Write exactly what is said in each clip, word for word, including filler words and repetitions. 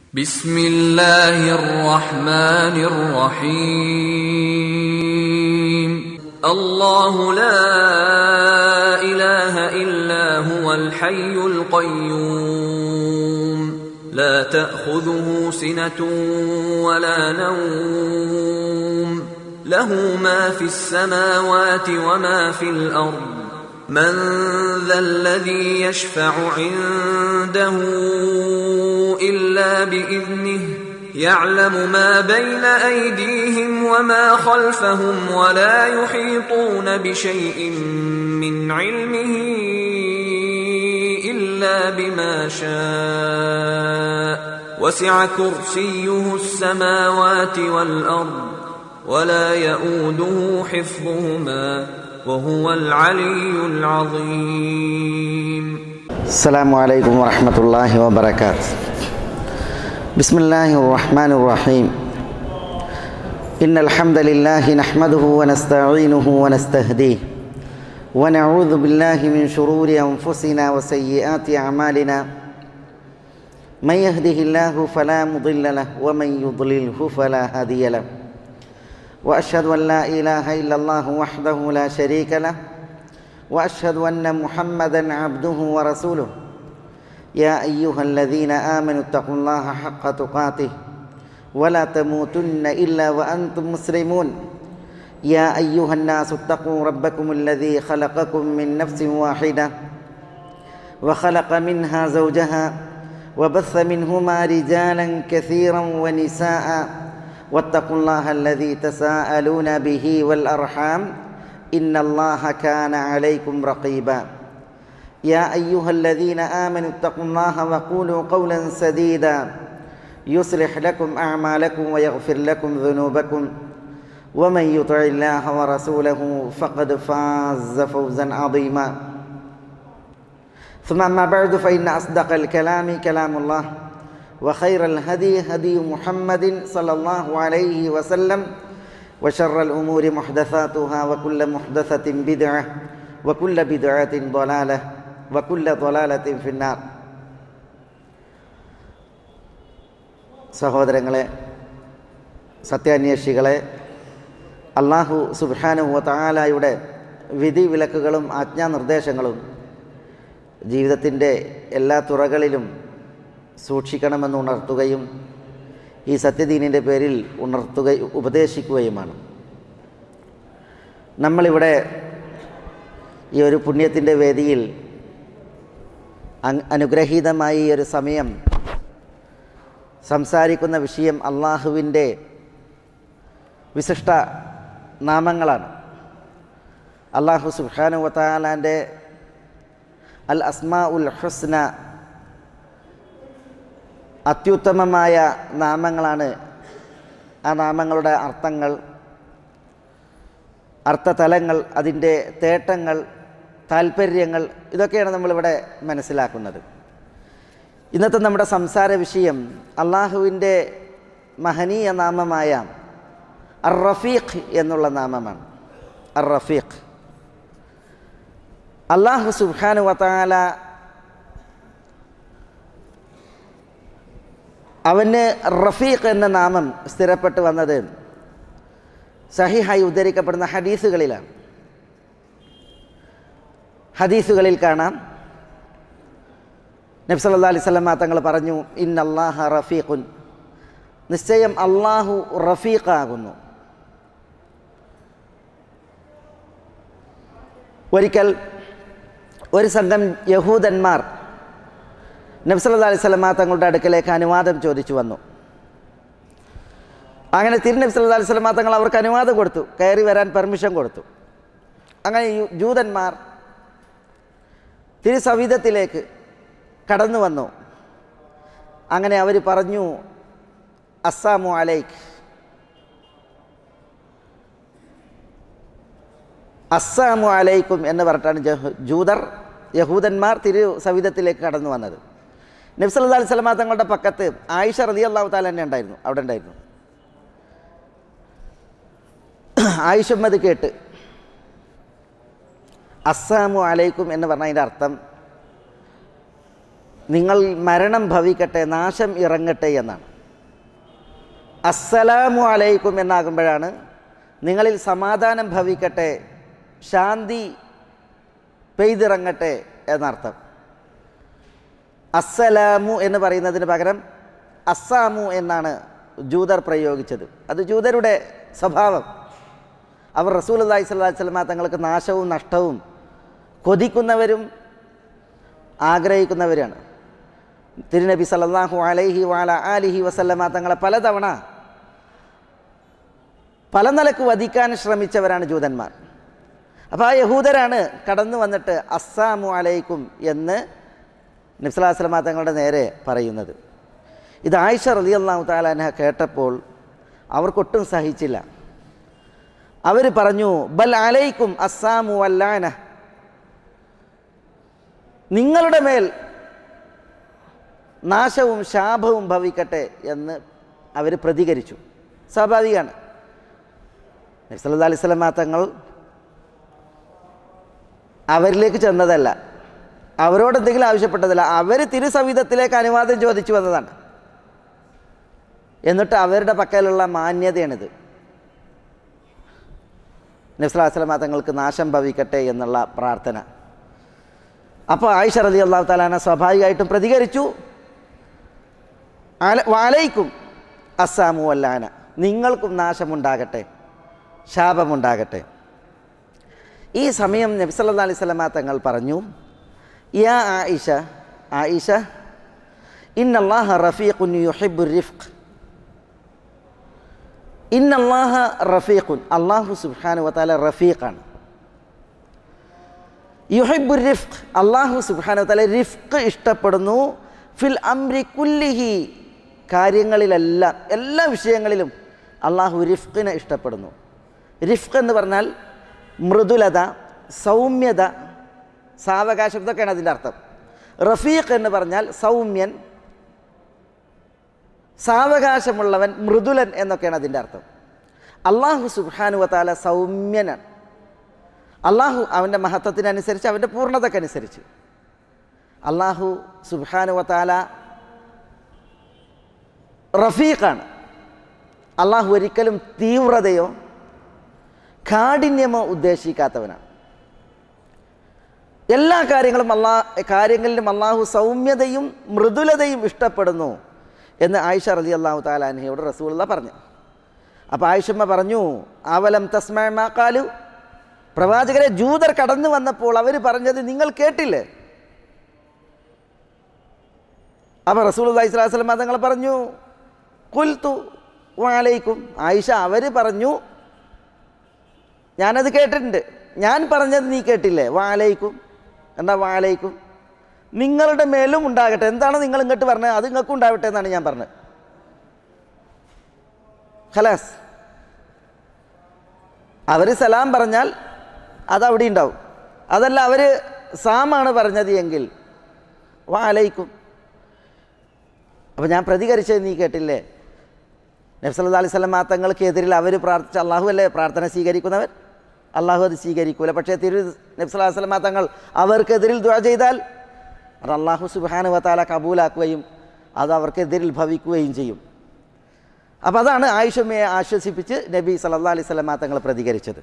ബിസ്മില്ലാഹിർ റഹ്മാനിർ റഹീം. അല്ലാഹു ലാ ഇലാഹ ഇല്ലാ ഹുവൽ ഹയ്യുൽ ഖയ്യൂം ലാ തഅഖുദുഹു സിനതുൻ വലാ നൗം ലഹു മാ ഫിസ് സമാവാതി വമാ ഫിൽ അർദ് من ذا الذي يشفع عنده إلا بإذنه يعلم ما بين أيديهم وما خلفهم ولا يحيطون بشيء من علمه إلا بما شاء وسع كرسيه السماوات والأرض ولا يؤوده حفظهما وهو العلي العظيم. السلام عليكم ورحمة الله وبركاته. بسم الله الرحمن الرحيم. إن الحمد لله نحمده ونستعينه ونستهديه ونعوذ بالله من شرور أنفسنا وسيئات أعمالنا. من يهده الله فلا مضل له ومن يضلله فلا هادي له. وأشهد أن لا إله إلا الله وحده لا شريك له وأشهد أن محمدًا عبده ورسوله. يا أيها الذين آمنوا اتقوا الله حق تقاته ولا تموتن إلا وأنتم مسلمون. يا أيها الناس اتقوا ربكم الذي خلقكم من نفس واحدة وخلق منها زوجها وبث منهما رجالا كثيرا ونساء واتقوا الله الذي تساءلون به والأرحام إن الله كان عليكم رقيبا. يا أيها الذين آمنوا اتقوا الله وقولوا قولا سديدا يصلح لكم أعمالكم ويغفر لكم ذنوبكم ومن يطع الله ورسوله فقد فاز فوزا عظيما. ثم أما بعد فإن أصدق الكلام كلام الله وخير الهدي هدي محمد صلى الله عليه وسلم وشر الأمور محدثاتها وكل محدثة بدعة وكل بدعة ضلالة وكل ضلالة في النار. സഹോദരങ്ങളെ, സത്യാന്വേഷികളെ, അല്ലാഹു സുബ്ഹാനഹു വ തആലയുടെ വിധി വിലക്കുകളും ആജ്ഞാനിർദ്ദേശങ്ങളും ജീവിതത്തിൻ്റെ എല്ലാ തുറകളിലും സൂക്ഷിക്കണമെന്ന് ഉണർത്തുകയും ഈ സത്യദീനിൻ്റെ പേരിൽ ഉണർത്തുക ഉപദേശിക്കുകയുമാണ്. നമ്മളിവിടെ ഈ ഒരു പുണ്യത്തിൻ്റെ വേദിയിൽ അനുഗ്രഹീതമായ ഈ ഒരു സമയം സംസാരിക്കുന്ന വിഷയം അള്ളാഹുവിൻ്റെ വിശിഷ്ട നാമങ്ങളാണ്. അള്ളാഹു സുബ്ഹാനഹു വ തആലാൻ്റെ അൽ അസ്മാ ഉൽ ഹുസ്ന, അത്യുത്തമമായ നാമങ്ങളാണ്. ആ നാമങ്ങളുടെ അർത്ഥങ്ങൾ, അർത്ഥതലങ്ങൾ, അതിൻ്റെ തേട്ടങ്ങൾ, താൽപ്പര്യങ്ങൾ, ഇതൊക്കെയാണ് നമ്മളിവിടെ മനസ്സിലാക്കുന്നത്. ഇന്നത്തെ നമ്മുടെ സംസാര വിഷയം അള്ളാഹുവിൻ്റെ മഹനീയ നാമമായ അർ റഫീഖ് എന്നുള്ള നാമമാണ്. അർ റഫീഖ്, അള്ളാഹു സുബ്ഹാനഹു വ തആല അവന് റഫീഖ് എന്ന നാമം സ്ഥിരപ്പെട്ടു വന്നത് സഹിഹായി ഉദ്ധരിക്കപ്പെടുന്ന ഹദീസുകളിലാണ്. ഹദീസുകളിൽ കാണാം, നബി സല്ലല്ലാഹു അലൈഹി വസല്ലം തങ്ങൾ പറഞ്ഞു, ഇന്നല്ലാഹ റഫീഖുൻ, നിശ്ചയം അള്ളാഹു റഫീഖാകുന്നു. ഒരിക്കൽ ഒരു സംഘം യഹൂദന്മാർ നബി സല്ലല്ലാഹു അലൈഹി വസല്ലം തങ്ങളുടെ അടുക്കലേക്ക് അനുവാദം ചോദിച്ചു വന്നു. അങ്ങനെ തിരുനബി സല്ലല്ലാഹു അലൈഹി വസല്ലം തങ്ങൾ അവർക്ക് അനുവാദം കൊടുത്തു, കയറി വരാൻ പെർമിഷൻ കൊടുത്തു. അങ്ങനെ ജൂതന്മാർ തിരുസവിധത്തിലേക്ക് കടന്നു വന്നു. അങ്ങനെ അവർ പറഞ്ഞു, അസ്സലാമു അലൈക്ക്, അസ്സലാമു അലൈക്കും എന്ന് പറഞ്ഞിട്ടാണ് ജൂതർ യഹൂദന്മാർ തിരുസവിധത്തിലേക്ക് കടന്നു വന്നത്. നബി സല്ലല്ലാഹു അലൈഹി വസല്ലം തങ്ങളുടെ പക്കത്ത് ആയിഷ റളിയല്ലാഹു തആല തന്നെ ഉണ്ടായിരുന്നു, അവിടെ ഉണ്ടായിരുന്നു. ആയിഷമ്മ അത് കേട്ട് അസ്സലാമു അലൈക്കും എന്ന് പറഞ്ഞ അതിൻ്റെ അർത്ഥം നിങ്ങൾ മരണം ഭവിക്കട്ടെ, നാശം ഇറങ്ങട്ടെ എന്നാണ്. അസ്സലാമു അലൈക്കും എന്നാകുമ്പോഴാണ് നിങ്ങളിൽ സമാധാനം ഭവിക്കട്ടെ, ശാന്തി പെയ്തിറങ്ങട്ടെ എന്നർത്ഥം. അസ്സലാമു എന്ന് പറയുന്നതിന് പകരം അസ്സാമു എന്നാണ് ജൂതർ പ്രയോഗിച്ചത്. അത് ജൂതരുടെ സ്വഭാവം. അവർ റസൂലുള്ളാഹി സ്വല്ലല്ലാഹു അലൈഹി വസല്ലമ തങ്ങൾക്ക് നാശവും നഷ്ടവും കൊതിക്കുന്നവരും ആഗ്രഹിക്കുന്നവരാണ്. തിരുനബി സല്ലല്ലാഹു അലൈഹി വഅല ആലിഹി വസല്ലമ തങ്ങളെ പലതവണ പല നിലക്ക് വധിക്കാൻ ശ്രമിച്ചവരാണ് ജൂതന്മാർ. അപ്പോൾ ആ യഹൂദരാണ് കടന്നു വന്നിട്ട് അസ്സാമു അലൈക്കും എന്ന് നബി സല്ലല്ലാഹു അലൈഹി വസല്ലമ തങ്ങളുടെ നേരെ പറയുന്നത്. ഇത് ആയിഷ റളിയല്ലാഹു തആല അൻഹ കേട്ടപ്പോൾ അവർക്കൊട്ടും സഹിച്ചില്ല. അവർ പറഞ്ഞു, ബൽ അലൈക്കും അസ്സാമു വല്ലാന, നിങ്ങളുടെ മേൽ നാശവും ശാപവും ഭവിക്കട്ടെ എന്ന് അവർ പ്രതികരിച്ചു. സ്വാഭാവികമാണ്. നബി സല്ലല്ലാഹു അലൈഹി വസല്ലമ തങ്ങൾ അവരിലേക്ക് ചെന്നതല്ല, അവരോട് എന്തെങ്കിലും ആവശ്യപ്പെട്ടതല്ല, അവർ തിരുസവിധത്തിലേക്ക് അനുവാദം ചോദിച്ചു വന്നതാണ്. എന്നിട്ട് അവരുടെ പക്കലുള്ള മാന്യതയാണിത്. നബി സല്ലല്ലാഹു അലൈഹി വസല്ലമ തങ്ങൾക്ക് നാശം ഭവിക്കട്ടെ എന്നുള്ള പ്രാർത്ഥന. അപ്പോൾ ആയിഷ റളിയല്ലാഹു തആല അൻഹ സ്വാഭാവികമായിട്ടും പ്രതികരിച്ചു, വഅലൈക്കും അസ്സാമു വല്ലാന, നിങ്ങൾക്കും നാശമുണ്ടാകട്ടെ, ശാപമുണ്ടാകട്ടെ. ഈ സമയം നബി സല്ലല്ലാഹു അലൈഹി വസല്ലമ തങ്ങൾ പറഞ്ഞു, യാ ആയിഷ, ആയിഷ, ഇന്നല്ലാഹ റഫീഖുൻ യുഹിബ്ബുർ റിഫ്ഖ്, ഇന്നല്ലാഹ റഫീഖുൻ, അല്ലാഹു സുബ്ഹാനഹു വ തആല റഫീഖാണ്. യുഹിബ്ബുർ റിഫ്ഖ്, അല്ലാഹു സുബ്ഹാനഹു വ തആല റിഫ്ഖ് ഇഷ്ടപ്പെടുന്നു. ഫിൽ അംരി കുല്ലിഹി, കാര്യങ്ങളിലെല്ലാം, എല്ലാ വിഷയങ്ങളിലും അള്ളാഹു റിഫ്ഖിനെ ഇഷ്ടപ്പെടുന്നു. റിഫ്ഖ് എന്ന് പറഞ്ഞാൽ മൃദുലത, സൗമ്യത, സാവകാശം, ഇതൊക്കെയാണ് അതിൻ്റെ അർത്ഥം. റഫീഖ് എന്ന് പറഞ്ഞാൽ സൗമ്യൻ, സാവകാശമുള്ളവൻ, മൃദുലൻ എന്നൊക്കെയാണ് അതിൻ്റെ അർത്ഥം. അള്ളാഹു സുബ്ഹാനഹു വ തആല സൗമ്യനാണ്. അള്ളാഹു അവൻ്റെ മഹത്വത്തിനനുസരിച്ച്, അവൻ്റെ പൂർണ്ണതക്കനുസരിച്ച് അള്ളാഹു സുബ്ഹാനഹു വ തആല റഫീഖാണ്. അള്ളാഹു ഒരിക്കലും തീവ്രതയോ കാഠിന്യമോ ഉദ്ദേശിക്കാത്തവനാണ്. എല്ലാ കാര്യങ്ങളും അല്ലാ കാര്യങ്ങളിലും അള്ളാഹു സൗമ്യതയും മൃദുലതയും ഇഷ്ടപ്പെടുന്നു എന്ന് ആയിഷ റളിയല്ലാഹു തആല അൻഹയോട് റസൂലുള്ളാഹി പറഞ്ഞു. അപ്പോൾ ആയിഷമ്മ പറഞ്ഞു, അവലം തസ്മഅ മാ ഖാലു, പ്രവാചകരെ, ജൂതർ കടന്നു വന്നപ്പോൾ അവർ പറഞ്ഞത് നിങ്ങൾ കേട്ടില്ലേ? അപ്പോൾ റസൂലുള്ളാഹി സ്വല്ലല്ലാഹു അലൈഹി വസല്ലം തങ്ങൾ പറഞ്ഞു, ഖുൽതു വഅലൈക്കും, ആയിഷ അവർ പറഞ്ഞു, ഞാനത് കേട്ടിട്ടുണ്ട്, ഞാൻ പറഞ്ഞത് നീ കേട്ടില്ലേ? വഅലൈക്കും, എന്താ വഅലൈക്കും? നിങ്ങളുടെ മേലും ഉണ്ടാകട്ടെ. എന്താണ് നിങ്ങൾ ഇങ്ങോട്ട് പറഞ്ഞത്? അത് നിങ്ങൾക്കും ഉണ്ടാവട്ടെ എന്നാണ് ഞാൻ പറഞ്ഞത്. ഖലാസ്. അവർ സലാം പറഞ്ഞാൽ അതവിടെ ഉണ്ടാവും. അതല്ല അവർ സാമാണ് പറഞ്ഞത് എങ്കിൽ വഅലൈക്കും. അപ്പോൾ ഞാൻ പ്രതികരിച്ചത് നീ കേട്ടില്ലേ? നബി സല്ലല്ലാഹു അലൈഹി വസല്ലം തങ്ങൾക്ക് എതിരിൽ അവർ പ്രാർത്ഥിച്ച, അള്ളാഹു അല്ലേ പ്രാർത്ഥന സ്വീകരിക്കുന്നവർ? അള്ളാഹു അത് സ്വീകരിക്കൂല. പക്ഷേ തിരു നബി സല്ലല്ലാഹു അലൈഹി വസല്ലം തങ്ങൾ അവർക്കെതിരിൽ ദുആ ചെയ്താൽ അത് അള്ളാഹു സുബ്ഹാനഹു വ തആല കബൂലാക്കുകയും അത് അവർക്കെതിരിൽ ഭവിക്കുകയും ചെയ്യും. അപ്പോൾ അതാണ് ആയിഷമ്മയെ ആശ്വസിപ്പിച്ച് നബി സല്ലല്ലാഹു അലൈഹി വസല്ലം തങ്ങൾ പ്രതികരിച്ചത്.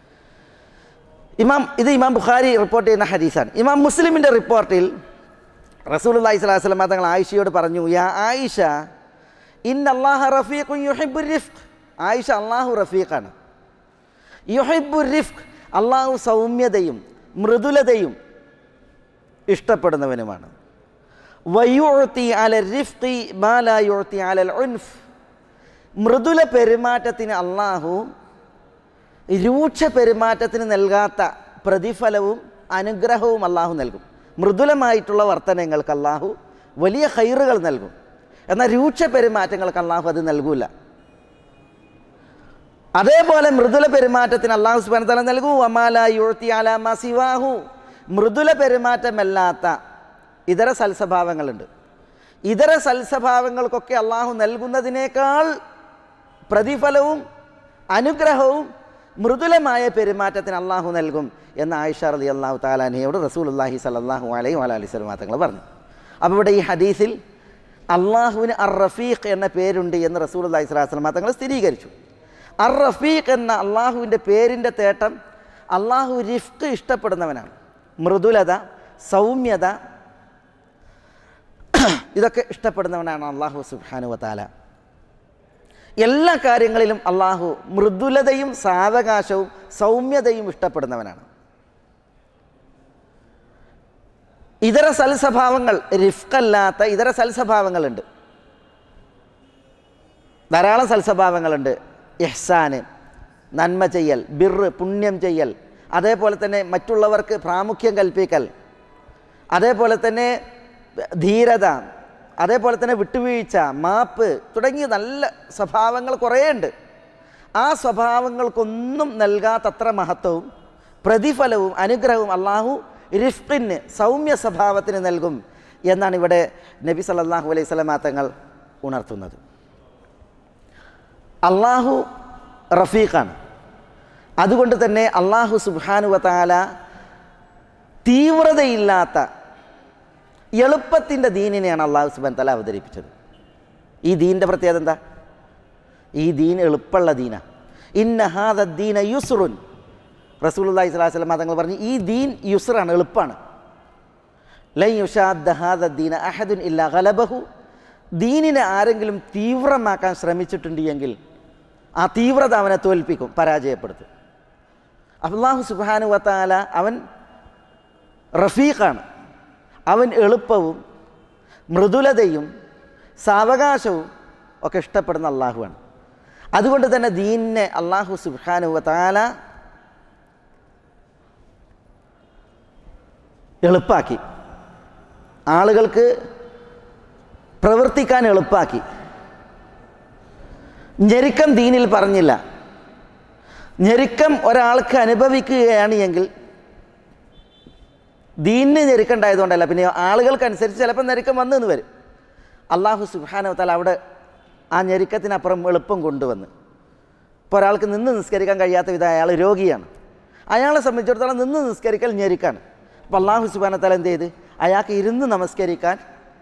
ഇമാം ഇത് ഇമാം ബുഖാരി റിപ്പോർട്ട് ചെയ്യുന്ന ഹദീസാണ്. ഇമാം മുസ്ലിമിൻ്റെ റിപ്പോർട്ടിൽ റസൂലുള്ളാഹി സ്വല്ലല്ലാഹു അലൈഹി വസല്ലം തങ്ങൾ ആയിഷയോട് പറഞ്ഞു, യാ ആയിഷ, ഇന്നല്ലാഹ റഫീഖുൻ യുഹിബ്ബുർ റിഫ്ഖ്, ആയിഷ, അള്ളാഹു റഫീഖാണ്. യുഹിബ്ബുർ റിഫ്ഖ്, അള്ളാഹു സൗമ്യതയും മൃദുലതയും ഇഷ്ടപ്പെടുന്നവനുമാണ്. വയുഅതി അലൽ റിഫ്ഖി മാ ലാ യുഅതി അലൽ ഉൻഫ്, മൃദുല പെരുമാറ്റത്തിന് അള്ളാഹു രൂക്ഷ പെരുമാറ്റത്തിന് നൽകാത്ത പ്രതിഫലവും അനുഗ്രഹവും അള്ളാഹു നൽകും. മൃദുലമായിട്ടുള്ള വർത്തനങ്ങൾക്ക് അള്ളാഹു വലിയ ഖൈറുകൾ നൽകും. എന്നാൽ രൂക്ഷ പെരുമാറ്റങ്ങൾക്ക് അള്ളാഹു അത് നൽകൂല. അതേപോലെ മൃദുല പെരുമാറ്റത്തിന് അള്ളാഹു സുബ്ഹാനഹു വ തആല നൽകൂ വമാ ലാ യുഅതി അലാ മാ സിവാഹു, മൃദുല പെരുമാറ്റമല്ലാത്ത ഇതര സൽസ്വഭാവങ്ങളുണ്ട്. ഇതര സൽസ്വഭാവങ്ങൾക്കൊക്കെ അള്ളാഹു നൽകുന്നതിനേക്കാൾ പ്രതിഫലവും അനുഗ്രഹവും മൃദുലമായ പെരുമാറ്റത്തിന് അള്ളാഹു നൽകും എന്ന് ആയിഷ റളിയല്ലാഹു തആല അൻഹയോട് റസൂലുള്ളാഹി സ്വല്ലല്ലാഹു അലൈഹി വസല്ലം തങ്ങൾ പറഞ്ഞു. അപ്പോൾ ഇവിടെ ഈ ഹദീസിൽ അള്ളാഹുവിന് അർ റഫീഖ് എന്ന പേരുണ്ട് എന്ന് റസൂലുള്ളാഹി സ്വല്ലല്ലാഹു അലൈഹി വസല്ലം തങ്ങൾ സ്ഥിരീകരിച്ചു. അർ റഫീഖ് എന്ന അള്ളാഹുവിൻ്റെ പേരിൻ്റെ തേട്ടം അള്ളാഹു റിഫ്ഖ് ഇഷ്ടപ്പെടുന്നവനാണ്. മൃദുലത, സൗമ്യത ഇതൊക്കെ ഇഷ്ടപ്പെടുന്നവനാണ് അള്ളാഹു സുബ്ഹാനഹു വ തആല. എല്ലാ കാര്യങ്ങളിലും അള്ളാഹു മൃദുലതയും സാവകാശവും സൗമ്യതയും ഇഷ്ടപ്പെടുന്നവനാണ്. ഇതര സൽസ്വഭാവങ്ങൾ, റിഫ്ഖല്ലാത്ത ഇതര സൽസ്വഭാവങ്ങളുണ്ട്, ധാരാളം സൽസ്വഭാവങ്ങളുണ്ട്. ഇഹ്സാന്, നന്മ ചെയ്യൽ, ബിർറ്, പുണ്യം ചെയ്യൽ, അതേപോലെ തന്നെ മറ്റുള്ളവർക്ക് പ്രാമുഖ്യം കൽപ്പിക്കൽ, അതേപോലെ തന്നെ ധീരത, അതേപോലെ തന്നെ വിട്ടുവീഴ്ച, മാപ്പ് തുടങ്ങിയ നല്ല സ്വഭാവങ്ങൾ കുറേയുണ്ട്. ആ സ്വഭാവങ്ങൾക്കൊന്നും നൽകാത്തത്ര മഹത്വവും പ്രതിഫലവും അനുഗ്രഹവും അള്ളാഹു റിഫ്ഖിന്, സൗമ്യ സ്വഭാവത്തിന് നൽകും എന്നാണ് ഇവിടെ നബി സല്ലല്ലാഹു അലൈഹി വസല്ലം തങ്ങൾ ഉണർത്തുന്നത്. അള്ളാഹു റഫീഖാണ്. അതുകൊണ്ട് തന്നെ അള്ളാഹു സുബ്ഹാനഹു വ തആല തീവ്രതയില്ലാത്ത എളുപ്പത്തിൻ്റെ ദീനിനെയാണ് അള്ളാഹു സുബ്ഹാനഹു വ തആല അവതരിപ്പിച്ചത്. ഈ ദീനിൻ്റെ പ്രത്യേകത എന്താ? ഈ ദീൻ എളുപ്പമുള്ള ദീനാണ്. ഇന്ന ഹാദ ദീന യുസ്റുൻ. റസൂലുള്ളാഹി സ്വല്ലല്ലാഹു അലൈഹി വസല്ലം തങ്ങൾ പറഞ്ഞു, ഈ ദീൻ യുസ്റാണ്, എളുപ്പമാണ്. ലൻ യുഷാദ്ദ ഹാദ ദീന അഹദുൻ ഇല്ലാ ഗലബഹു. ദീനിനെ ആരെങ്കിലും തീവ്രമാക്കാൻ ശ്രമിച്ചിട്ടുണ്ട് എങ്കിൽ ആ തീവ്രത അവനെ തോൽപ്പിക്കും, പരാജയപ്പെടുത്തും. അല്ലാഹു സുബ്ഹാനഹു വ തആല അവൻ റഫീഖാണ്. അവൻ എളുപ്പവും മൃദുലതയും സാവകാശവും ഒക്കെ ഇഷ്ടപ്പെടുന്ന അള്ളാഹുവാണ്. അതുകൊണ്ട് തന്നെ ദീനിനെ അല്ലാഹു സുബ്ഹാനഹു വ തആല എളുപ്പാക്കി, ആളുകൾക്ക് പ്രവർത്തിക്കാൻ എളുപ്പാക്കി. ഞെരുക്കം ദീനിൽ പറഞ്ഞില്ല. ഞെരുക്കം ഒരാൾക്ക് അനുഭവിക്കുകയാണ് എങ്കിൽ ദീനിന് ഞെരുക്കണ്ടായതുകൊണ്ടല്ല, പിന്നെ ആളുകൾക്കനുസരിച്ച് ചിലപ്പോൾ ഞെരുക്കം വന്നെന്ന് വരും. അല്ലാഹു സുബ്ഹാനഹു വ തആല അവിടെ ആ ഞെരുക്കത്തിനപ്പുറം എളുപ്പം കൊണ്ടുവന്ന്. ഇപ്പോൾ ഒരാൾക്ക് നിന്ന് നിസ്കരിക്കാൻ കഴിയാത്ത വിധം അയാൾ രോഗിയാണ്, അയാളെ സംബന്ധിച്ചിടത്തോളം നിന്ന് നിസ്കരിക്കൽ ഞെരുക്കാണ്. അപ്പോൾ അല്ലാഹു സുബ്ഹാനഹു വ തആല എന്ത് ചെയ്ത് അയാൾക്ക് ഇരുന്ന് നമസ്കരിക്കാൻ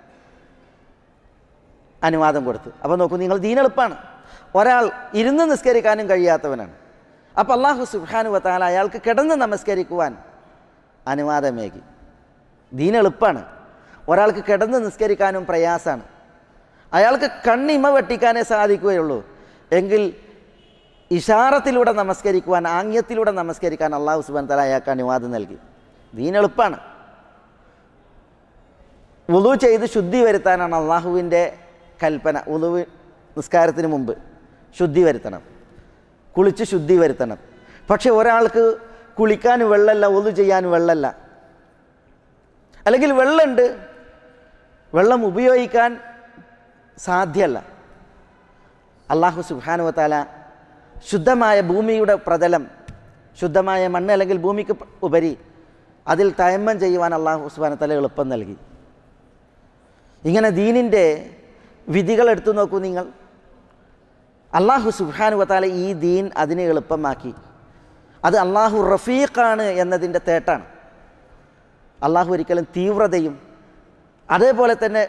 അനുവാദം കൊടുത്തു. അപ്പോൾ നോക്കൂ, നിങ്ങൾ ദീൻ എളുപ്പമാണ്. ഒരാൾ ഇരുന്ന് നിസ്കരിക്കാനും കഴിയാത്തവനാണ്, അപ്പോൾ അല്ലാഹു സുബ്ഹാനഹു വ തആല അയാൾക്ക് കിടന്ന് നമസ്കരിക്കുവാൻ അനുവാദമേകി. ദീൻ എളുപ്പമാണ്. ഒരാൾക്ക് കിടന്ന് നിസ്കരിക്കാനും പ്രയാസമാണ്, അയാൾക്ക് കണ്ണിമ വെട്ടിക്കാനേ സാധിക്കുകയുള്ളൂ എങ്കിൽ ഇഷാറത്തിലൂടെ നമസ്കരിക്കുവാൻ, ആംഗ്യത്തിലൂടെ നമസ്കരിക്കാൻ അല്ലാഹു സുബ്ഹാനഹു വ തആല അയാൾക്ക് അനുവാദം നൽകി. ദീൻ എളുപ്പമാണ്. വുളു ചെയ്ത് ശുദ്ധി വരുത്താനാണ് അള്ളാഹുവിൻ്റെ കൽപ്പന. വുളു നിസ്കാരത്തിന് മുമ്പ് ശുദ്ധി വരുത്തണം, കുളിച്ച് ശുദ്ധി വരുത്തണം. പക്ഷെ ഒരാൾക്ക് കുളിക്കാൻ വെള്ളമല്ല, വുളു ചെയ്യാൻ വെള്ളമല്ല, അല്ലെങ്കിൽ വെള്ളമുണ്ട്, വെള്ളം ഉപയോഗിക്കാൻ സാധ്യമല്ല. അല്ലാഹു സുബ്ഹാനഹു വ തആല ശുദ്ധമായ ഭൂമിയുടെ പ്രതലം, ശുദ്ധമായ മണ്ണ് അല്ലെങ്കിൽ ഭൂമിക്ക് ഉപരി അതിൽ തയമ്മം ചെയ്യുവാൻ അല്ലാഹു സുബ്ഹാനഹു വ തആല എളുപ്പം നൽകി. ഇങ്ങനെ ദീനിൻ്റെ വിധികൾ എടുത്തു നോക്കൂ നിങ്ങൾ. അല്ലാഹു സുബ്ഹാനഹു വ തആല ഈ ദീൻ അതിനെ എളുപ്പമാക്കി. അത് അല്ലാഹു റഫീഖാണ് എന്നതിൻ്റെ തേട്ടാണ്. അല്ലാഹു ഒരിക്കലും തീവ്രതയും അതേപോലെ തന്നെ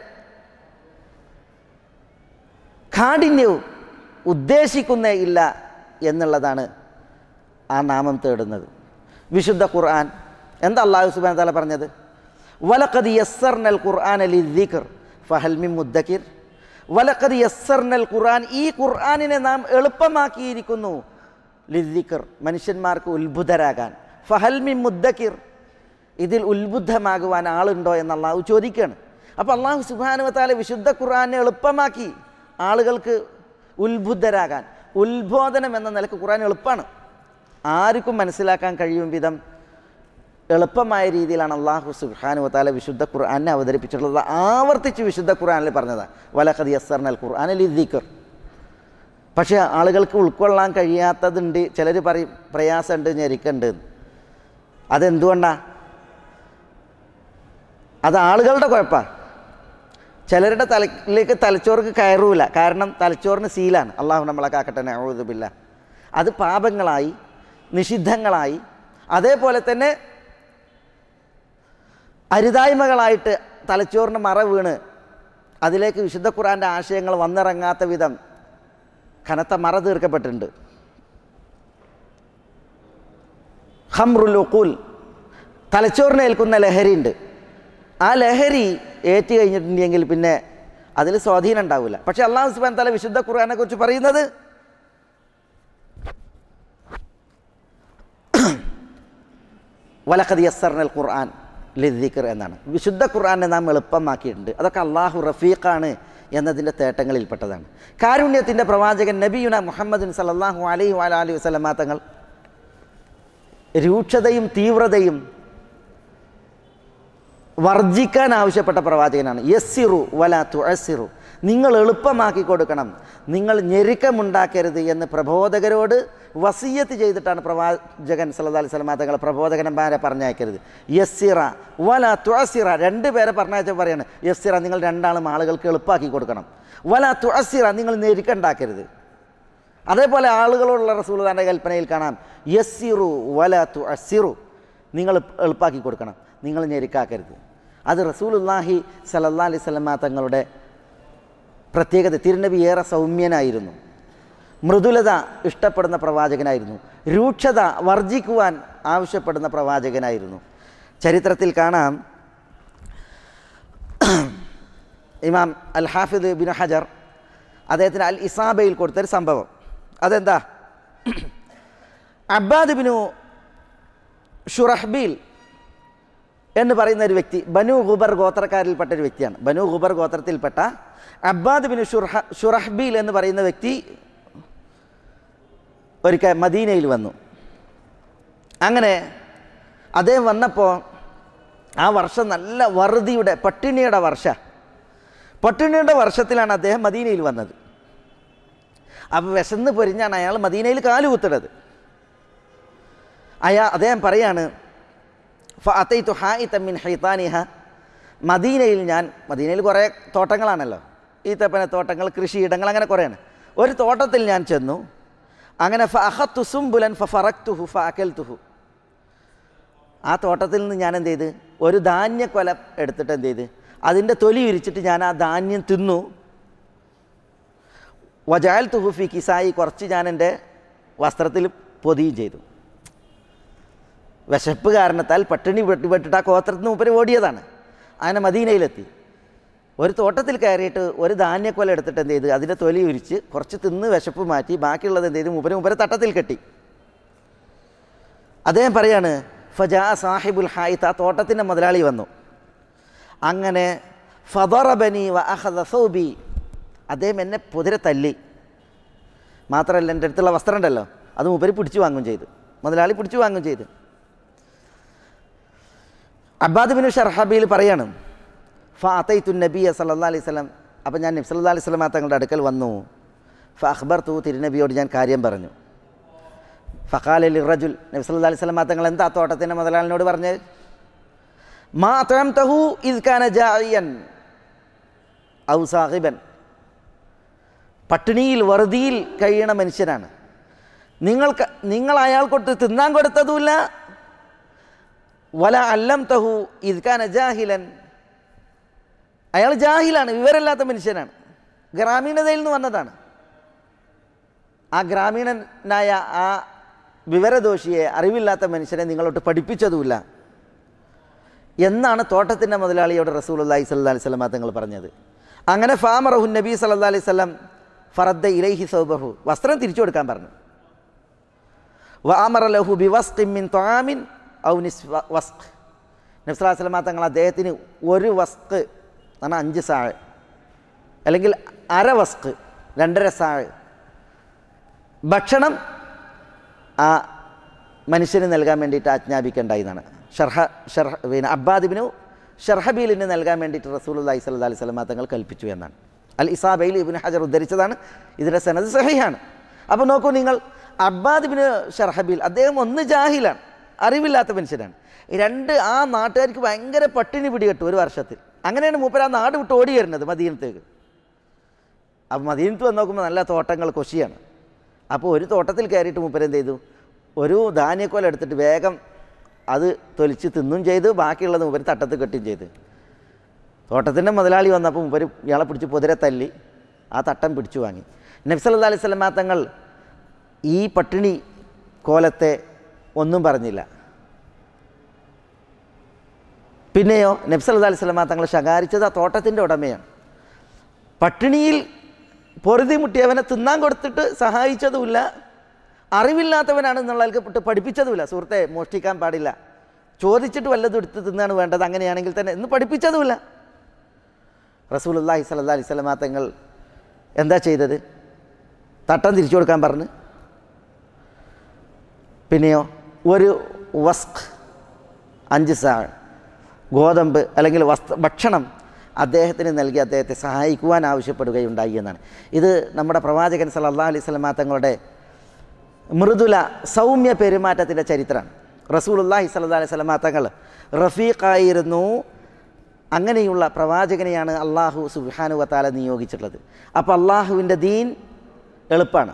കാഠിന്യവും ഉദ്ദേശിക്കുന്നേ ഇല്ല എന്നുള്ളതാണ് ആ നാമം തേടുന്നത്. വിശുദ്ധ ഖുർആൻ എന്താ അല്ലാഹു സുബ്ഹാനഹു വ തആല പറഞ്ഞത്? വലഖദ് യസ്സർനൽ ഖുർആന ലിദ്ദിക്ർ ഫഹൽ മിൻ മുദ്ദക്കിർ. വലഖദ് യസ്സർനൽ ഖുർആൻ, ഈ ഖുർആനിനെ നാം എളുപ്പമാക്കിയിരിക്കുന്നു, ലിദ്ദിക്ർ, മനുഷ്യന്മാർക്ക് ഉത്ബുദ്ധരാകാൻ, ഫഹൽ മിൻ മുദ്ദക്കിർ, ഇതിൽ ഉത്ബുദ്ധമാകുവാൻ ആളുണ്ടോ എന്ന് അള്ളാഹു ചോദിക്കുകയാണ്. അപ്പോൾ അല്ലാഹു സുബ്ഹാനഹു വ തആല വിശുദ്ധ ഖുർആനെ എളുപ്പമാക്കി ആളുകൾക്ക് ഉത്ബുദ്ധരാകാൻ. ഉത്ബോധനം എന്ന നിലക്ക് ഖുർആൻ എളുപ്പമാണ്, ആർക്കും മനസ്സിലാക്കാൻ കഴിയും വിധം എളുപ്പമായ രീതിയിലാണ് അല്ലാഹു സുബ്ഹാനഹു വ തആല വിശുദ്ധ ഖുർആനെ അവതരിപ്പിച്ചിട്ടുള്ളത്. ആവർത്തിച്ച് വിശുദ്ധ ഖുർആനിൽ പറഞ്ഞതാണ് വലഖദ് യസ്സർനൽ ഖുർആന ലിദ്ദിക്ർ. പക്ഷേ ആളുകൾക്ക് ഉൾക്കൊള്ളാൻ കഴിയാത്തതുണ്ട്. ചിലർ പറയും പ്രയാസമുണ്ട്, ഞെരുക്കുണ്ട്. അതെന്തുകൊണ്ടാണ്? അത് ആളുകളുടെ കുഴപ്പമാണ്. ചിലരുടെ തലയിലേക്ക് തലച്ചോർക്ക് കയറൂല, കാരണം തലച്ചോറിന് സീലാണ്. അള്ളാഹു നമ്മളെ കാക്കട്ടെ, നഊദു ബില്ലാഹ്. അത് പാപങ്ങളായി, നിഷിദ്ധങ്ങളായി, അതേപോലെ തന്നെ അരുതായ്മകളായിട്ട് തലച്ചോറിന് മറ വീണ് അതിലേക്ക് വിശുദ്ധ ഖുർആൻ്റെ ആശയങ്ങൾ വന്നിറങ്ങാത്ത വിധം കനത്ത മറ തീർക്കപ്പെട്ടിട്ടുണ്ട്. ഖംറുൽ ഉഖൂൽ, തലച്ചോറിന് ഏൽക്കുന്ന ലഹരിയുണ്ട്. ആ ലഹരി ഏറ്റി കഴിഞ്ഞിട്ടുണ്ടെങ്കിൽ പിന്നെ അതിൽ സ്വാധീനം ഉണ്ടാവില്ല. പക്ഷേ അല്ലാഹു സുബ്ഹാനഹു വ തആല വിശുദ്ധ ഖുർആനെ കുറിച്ച് പറയുന്നത് വലഖദ് യസ്സർനൽ ഖുർആൻ ലിദ്ദിക്ർ എന്നാണ്. വിശുദ്ധ ഖുർആനെ നാം എളുപ്പമാക്കിയിട്ടുണ്ട്. അതൊക്കെ അല്ലാഹു റഫീഖാണ് എന്നതിൻ്റെ തേട്ടങ്ങളിൽപ്പെട്ടതാണ്. കാരുണ്യത്തിൻ്റെ പ്രവാചകൻ നബിയുന മുഹമ്മദ് സല്ലല്ലാഹു അലൈഹി വഅലിഹി വസല്ലമ തങ്ങൾ രൂക്ഷതയും തീവ്രതയും വർജിക്കാൻ ആവശ്യപ്പെട്ട പ്രവാചകനാണ്. യസ്സിറു വലാ തുഅസ്സിറു, നിങ്ങൾ എളുപ്പമാക്കി കൊടുക്കണം, നിങ്ങൾ ഞെരുക്കമുണ്ടാക്കരുത് എന്ന് പ്രബോധകരോട് വസിയത്ത് ചെയ്തിട്ടാണ് പ്രവാചകൻ സല്ലല്ലാഹു അലൈഹി വസല്ലം തങ്ങൾ പ്രബോധകന്മാരെ പറഞ്ഞയക്കരുത്. യസ്സിറ വലാ തുഅസ്സിറ, രണ്ട് പേരെ പറഞ്ഞയച്ചപ്പോൾ പറയാണ് യസ്സിറ, നിങ്ങൾ രണ്ടാളും ആളുകൾക്ക് എളുപ്പമാക്കി കൊടുക്കണം. വലാ തുഅസ്സിറ, നിങ്ങൾ ഞെരുക്കുണ്ടാക്കരുത്. അതേപോലെ ആളുകളോടുള്ള റസൂലുള്ളാഹിന്റെ കൽപ്പനയിൽ കാണാം യസ്സിറു വലാ തുഅസ്സിറു, നിങ്ങൾ എളുപ്പമാക്കി കൊടുക്കണം, നിങ്ങൾ ഞെരുക്കാക്കരുത്. അത് റസൂലുള്ളാഹി സല്ലല്ലാഹു അലൈഹി വസല്ലം തങ്ങളുടെ പ്രത്യേകത. തിരുനബി ഏറെ സൗമ്യനായിരുന്നു, മൃദുലത ഇഷ്ടപ്പെടുന്ന പ്രവാചകനായിരുന്നു, രൂക്ഷത വർജിക്കുവാൻ ആവശ്യപ്പെടുന്ന പ്രവാചകനായിരുന്നു. ചരിത്രത്തിൽ കാണാം ഇമാം അൽ ഹാഫിദ് ബിൻ ഹജർ അദ്ദേഹത്തിന് അൽ ഇസാബയിൽ കൊടുത്തൊരു സംഭവം. അതെന്താ? അബ്ബാദ് ബിനു ഷുറഹ്ബീൽ എന്ന് പറയുന്ന ഒരു വ്യക്തി ബനു ഖുബർ ഗോത്രക്കാരിൽപ്പെട്ട ഒരു വ്യക്തിയാണ്. ബനു ഖുബർ ഗോത്രത്തിൽപ്പെട്ട അബ്ബാദ് ബിനു ഷുറഹ ഷുറഹ്ബീൽ എന്ന് പറയുന്ന വ്യക്തി ഒരിക്കൽ മദീനയിൽ വന്നു. അങ്ങനെ അദ്ദേഹം വന്നപ്പോൾ ആ വർഷം നല്ല വറുതിയുടെ പട്ടിണിയുടെ വർഷ പട്ടിണിയുടെ വർഷത്തിലാണ് അദ്ദേഹം മദീനയിൽ വന്നത്. അപ്പോൾ വിശന്ന് പൊരിഞ്ഞാണ് അയാൾ മദീനയിൽ കാലുകുത്തുന്നത്. അയാൾ അദ്ദേഹം പറയാണ് ഫഅതൈതു ഹായിതൻ മിൻ ഹൈതാനിഹ, മദീനയിൽ ഞാൻ മദീനയിൽ കുറേ തോട്ടങ്ങളാണല്ലോ, ഈത്തപ്പന തോട്ടങ്ങൾ, കൃഷിയിടങ്ങൾ, അങ്ങനെ കുറേയാണ്. ഒരു തോട്ടത്തിൽ ഞാൻ ചെന്നു. അങ്ങനെ ഫഅഖത്തു സുംബുലൻ ഫഫറക്തുഹു ഫഅകൽതുഹു, ആ തോട്ടത്തിൽ നിന്ന് ഞാൻ എന്ത് ചെയ്ത് ഒരു ധാന്യക്കൊല എടുത്തിട്ട് എന്ത് ചെയ്ത് അതിൻ്റെ തൊലി വിരിച്ചിട്ട് ഞാൻ ആ ധാന്യം തിന്നു. വജഅൽതുഹു ഫി കിസായി, കുറച്ച് ഞാൻ എൻ്റെ വസ്ത്രത്തിൽ പൊതിയും ചെയ്തു. വിശപ്പ് കാരണത്താൽ പട്ടിണി വെട്ടി വെട്ടിട്ട് ആ ഗോത്രത്തിൽ നിന്ന് മൂപ്പര് ഓടിയതാണ്. അങ്ങനെ മദീനയിലെത്തി. ഒരു തോട്ടത്തിൽ കയറിയിട്ട് ഒരു ധാന്യക്കൊല എടുത്തിട്ട് എന്ത് ചെയ്ത് അതിൻ്റെ തൊലി ഉരിച്ച് കുറച്ച് തിന്ന് വിശപ്പ് മാറ്റി ബാക്കിയുള്ളത് എന്ത് ചെയ്ത് മൂപ്പര് മൂപ്പര് തട്ടത്തിൽ കെട്ടി. അദ്ദേഹം പറയാണ് ഫജാ സാഹിബുൽ ഹായിത്ത്, ആ തോട്ടത്തിൻ്റെ മുതലാളി വന്നു. അങ്ങനെ ഫദറബനി വ അഖദ സൗബി, അദ്ദേഹം എന്നെ പൊതിരെ തല്ലി. മാത്രമല്ല എൻ്റെ അടുത്തുള്ള വസ്ത്രം ഉണ്ടല്ലോ അത് മൂപ്പര് പിടിച്ചു വാങ്ങുകയും ചെയ്തു, മുതലാളി പിടിച്ചു വാങ്ങുകയും ചെയ്തു. അബ്ബാദ് ബിൻ ഷർഹബീൽ പറയാണ് ഫഅതൈതു നബിയ സല്ലല്ലാഹു അലൈഹി വസല്ലം, അപ്പം ഞാൻ നബി സല്ലല്ലാഹു അലൈഹി വസല്ലം തങ്ങളുടെ അടുക്കൽ വന്നു. ഫഅഖ്ബർതു, തിരുനബിയോട് ഞാൻ കാര്യം പറഞ്ഞു. ഫഖാല ലിറജുൽ, നബി സല്ലല്ലാഹു അലൈഹി വസല്ലം തങ്ങൾ എന്താ തോട്ടത്തിൻ്റെ മുതലാളിനോട് പറഞ്ഞത്? മാ അത്അംതഹു ഇദ് കാന ജാഇയൻ ഔ സാഗിബൻ, പട്ടിണിയിൽ വറുതിയിൽ കഴിയണ മനുഷ്യനാണ്, നിങ്ങൾക്ക് നിങ്ങൾ അയാൾക്കൊട്ട് തിന്നാൻ കൊടുത്തതുമില്ല. വല അല്ലംതഹു ഇദ് കാന ജാഹിലൻ, അയാൾ ജാഹിലാണ്, വിവരമില്ലാത്ത മനുഷ്യനാണ്, ഗ്രാമീണതയിൽ നിന്ന് വന്നതാണ്. ആ ഗ്രാമീണനായ ആ വിവരദോഷിയെ, അറിവില്ലാത്ത മനുഷ്യനെ നിങ്ങളോട്ട് പഠിപ്പിച്ചതുമില്ല എന്നാണ് തോട്ടത്തിൻ്റെ മുതലാളിയോട് റസൂലുള്ളാഹി സ്വല്ലല്ലാഹി അലൈഹി വസല്ലം തങ്ങൾ പറഞ്ഞത്. അങ്ങനെ ഫാമറഹു നബി സല്ലല്ലാഹു അലൈഹി വസല്ലം ഫറദ്ദ ഇലൈഹി സൗബഹു, വസ്ത്രം തിരിച്ചു കൊടുക്കാൻ പറഞ്ഞു. വ അമറ ലഹു ബിവസ്ഖിൻ മിൻ തആമിൻ ഔ നിസ്ഫ വസ്ഖ്, നബി സല്ലല്ലാഹു അലൈഹി വസല്ലം തങ്ങൾ അദ്ദേഹത്തിന് ഒരു വസ്ഖ് എന്നാണ് അഞ്ച് സാഴ്, അല്ലെങ്കിൽ അര വസ്ഖ് രണ്ടര സാഴ് ഭക്ഷണം ആ മനുഷ്യന് നൽകാൻ വേണ്ടിയിട്ട് ആജ്ഞാപിക്കേണ്ടായി എന്നാണ്. ഷർഹ ഷർഹ പിന്നെ അബ്ബാദ് ബിനു ഷർഹബീലിന് നൽകാൻ വേണ്ടിയിട്ട് റസൂലുള്ളാഹി സ്വല്ലല്ലാഹി അലൈഹി വസല്ലം തങ്ങൾ കൽപ്പിച്ചു എന്നാണ് അൽ ഇസാബയിൽ ഇബ്നു ഹജർ ഉദ്ധരിച്ചതാണ്. ഇതിൻ്റെ സനദ് സഹിഹാണ്. അപ്പോൾ നോക്കൂ നിങ്ങൾ, അബ്ബാദ് ബിനു ഷർഹബീൽ അദ്ദേഹം ഒന്ന് ജാഹിലാണ്, അറിവില്ലാത്ത മനുഷ്യനാണ്. രണ്ട്, ആ നാട്ടുകാർക്ക് ഭയങ്കര പട്ടിണി പിടികെട്ടു ഒരു വർഷത്തിൽ. അങ്ങനെയാണ് മൂപ്പര് ആ നാട് വിട്ട് ഓടി വരുന്നത് മദീനത്തേക്ക്. അപ്പോൾ മദീനത്ത് വന്ന് നോക്കുമ്പോൾ നല്ല തോട്ടങ്ങൾ, കൊശിയാണ്. അപ്പോൾ ഒരു തോട്ടത്തിൽ കയറിയിട്ട് മൂപ്പര് എന്ത് ചെയ്തു, ഒരു ധാന്യക്കോല എടുത്തിട്ട് വേഗം അത് തൊലിച്ച് തിന്നും ചെയ്ത് ബാക്കിയുള്ളത് മൂപ്പര് തട്ടത്ത് കെട്ടുകയും ചെയ്ത്. തോട്ടത്തിൻ്റെ മുതലാളി വന്നപ്പോൾ മൂപ്പര് ഇയാളെ പിടിച്ച് പൊതിരെ തല്ലി ആ തട്ടം പിടിച്ചു വാങ്ങി. നബി സല്ലല്ലാഹു അലൈഹി വസല്ലം തങ്ങൾ ഈ പട്ടിണി കോലത്തെ ഒന്നും പറഞ്ഞില്ല. പിന്നെയോ നബി സല്ലല്ലാഹു അലൈഹി വസല്ലം തങ്ങൾ ശകാരിച്ചത് ആ തോട്ടത്തിൻ്റെ ഉടമയാണ്. പട്ടിണിയിൽ പൊറുതി മുട്ടിയവനെ തിന്നാൻ കൊടുത്തിട്ട് സഹായിച്ചതുമില്ല, അറിവില്ലാത്തവനാണെന്നുള്ളവർക്ക് പെട്ട് പഠിപ്പിച്ചതുമില്ല. സുഹൃത്തെ, മോഷ്ടിക്കാൻ പാടില്ല, ചോദിച്ചിട്ട് വല്ലതും എടുത്ത് തിന്നാണ് വേണ്ടത്, അങ്ങനെയാണെങ്കിൽ തന്നെ എന്ന് പഠിപ്പിച്ചതുമില്ല. റസൂലുള്ളാഹി സ്വല്ലല്ലാഹു അലൈഹി വസല്ലം തങ്ങൾ എന്താ ചെയ്തത്? തട്ടം തിരിച്ചു കൊടുക്കാൻ പറഞ്ഞ്. പിന്നെയോ ഒരു വസ്ക്, അഞ്ച് സാ ഗോതമ്പ് അല്ലെങ്കിൽ വസ്ത്ര ഭക്ഷണം അദ്ദേഹത്തിന് നൽകി അദ്ദേഹത്തെ സഹായിക്കുവാൻ ആവശ്യപ്പെടുകയുണ്ടായി എന്നാണ്. ഇത് നമ്മുടെ പ്രവാചകൻ സല്ലല്ലാഹു അലൈഹി വസല്ലം തങ്ങളുടെ മൃദുല സൗമ്യ പെരുമാറ്റത്തിൻ്റെ ചരിത്രമാണ്. റസൂലുള്ളാഹി സ്വല്ലല്ലാഹു അലൈഹി വസല്ലം തങ്ങൾ റഫീഖായിരുന്നു. അങ്ങനെയുള്ള പ്രവാചകനെയാണ് അള്ളാഹു സുബ്ഹാനഹു വ തആല നിയോഗിച്ചിട്ടുള്ളത്. അപ്പോൾ അള്ളാഹുവിൻ്റെ ദീൻ എളുപ്പമാണ്,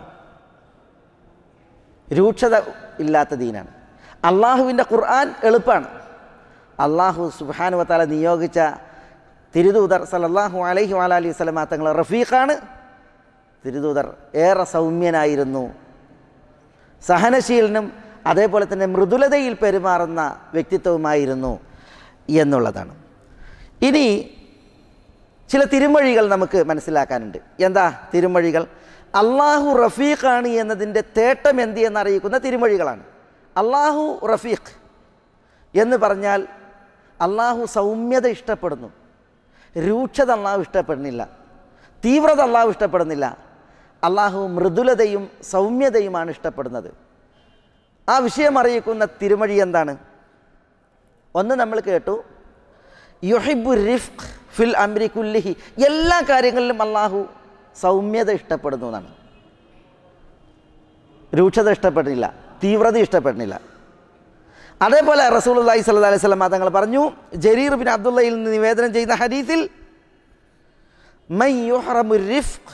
രൂക്ഷത ഇല്ലാത്ത ദീനാണ്. അള്ളാഹുവിൻ്റെ ഖുർആൻ എളുപ്പമാണ്. അള്ളാഹു സുബ്ഹാനഹു വ തആല നിയോഗിച്ച തിരുദൂതർ സല്ലല്ലാഹു അലൈഹി വഅലൈഹി വസല്ലം തങ്ങൾ റഫീഖാണ്. തിരുദൂതർ ഏറെ സൗമ്യനായിരുന്നു, സഹനശീലനും അതേപോലെ തന്നെ മൃദുലതയിൽ പെരുമാറുന്ന വ്യക്തിത്വവുമായിരുന്നു എന്നുള്ളതാണ്. ഇനി ചില തിരുമൊഴികൾ നമുക്ക് മനസ്സിലാക്കാനുണ്ട്. എന്താ തിരുമൊഴികൾ? അള്ളാഹു റഫീഖാണ് എന്നതിൻ്റെ തേട്ടം എന്ത് എന്നറിയിക്കുന്ന തിരുമൊഴികളാണ്. അള്ളാഹു റഫീഖ് എന്ന് പറഞ്ഞാൽ അള്ളാഹു സൗമ്യത ഇഷ്ടപ്പെടുന്നു, രൂക്ഷത അള്ളാഹു ഇഷ്ടപ്പെടുന്നില്ല, തീവ്രത അള്ളാഹു ഇഷ്ടപ്പെടുന്നില്ല. അള്ളാഹു മൃദുലതയും സൗമ്യതയുമാണ് ഇഷ്ടപ്പെടുന്നത്. ആ വിഷയം അറിയിക്കുന്ന തിരുമൊഴി എന്താണ്? ഒന്ന് നമ്മൾ കേട്ടു, യുഹിബ്ബു റിഫ്ഖ് ഫിൽ അംരി കുല്ലിഹി, എല്ലാ കാര്യങ്ങളിലും അള്ളാഹു സൗമ്യത ഇഷ്ടപ്പെടുന്നു എന്നാണ്. രൂക്ഷത ഇഷ്ടപ്പെടുന്നില്ല, തീവ്രത ഇഷ്ടപ്പെടുന്നില്ല. അതേപോലെ റസൂലുള്ളാഹി സ്വല്ലല്ലാഹു അലൈഹി വസല്ലം തങ്ങൾ പറഞ്ഞു, ജരീർ ബിൻ അബ്ദുള്ളയിൽ നിന്ന് നിവേദനം ചെയ്യുന്ന ഹദീസിൽ, മൻ യുഹ്റമു റിഫ്ഖ്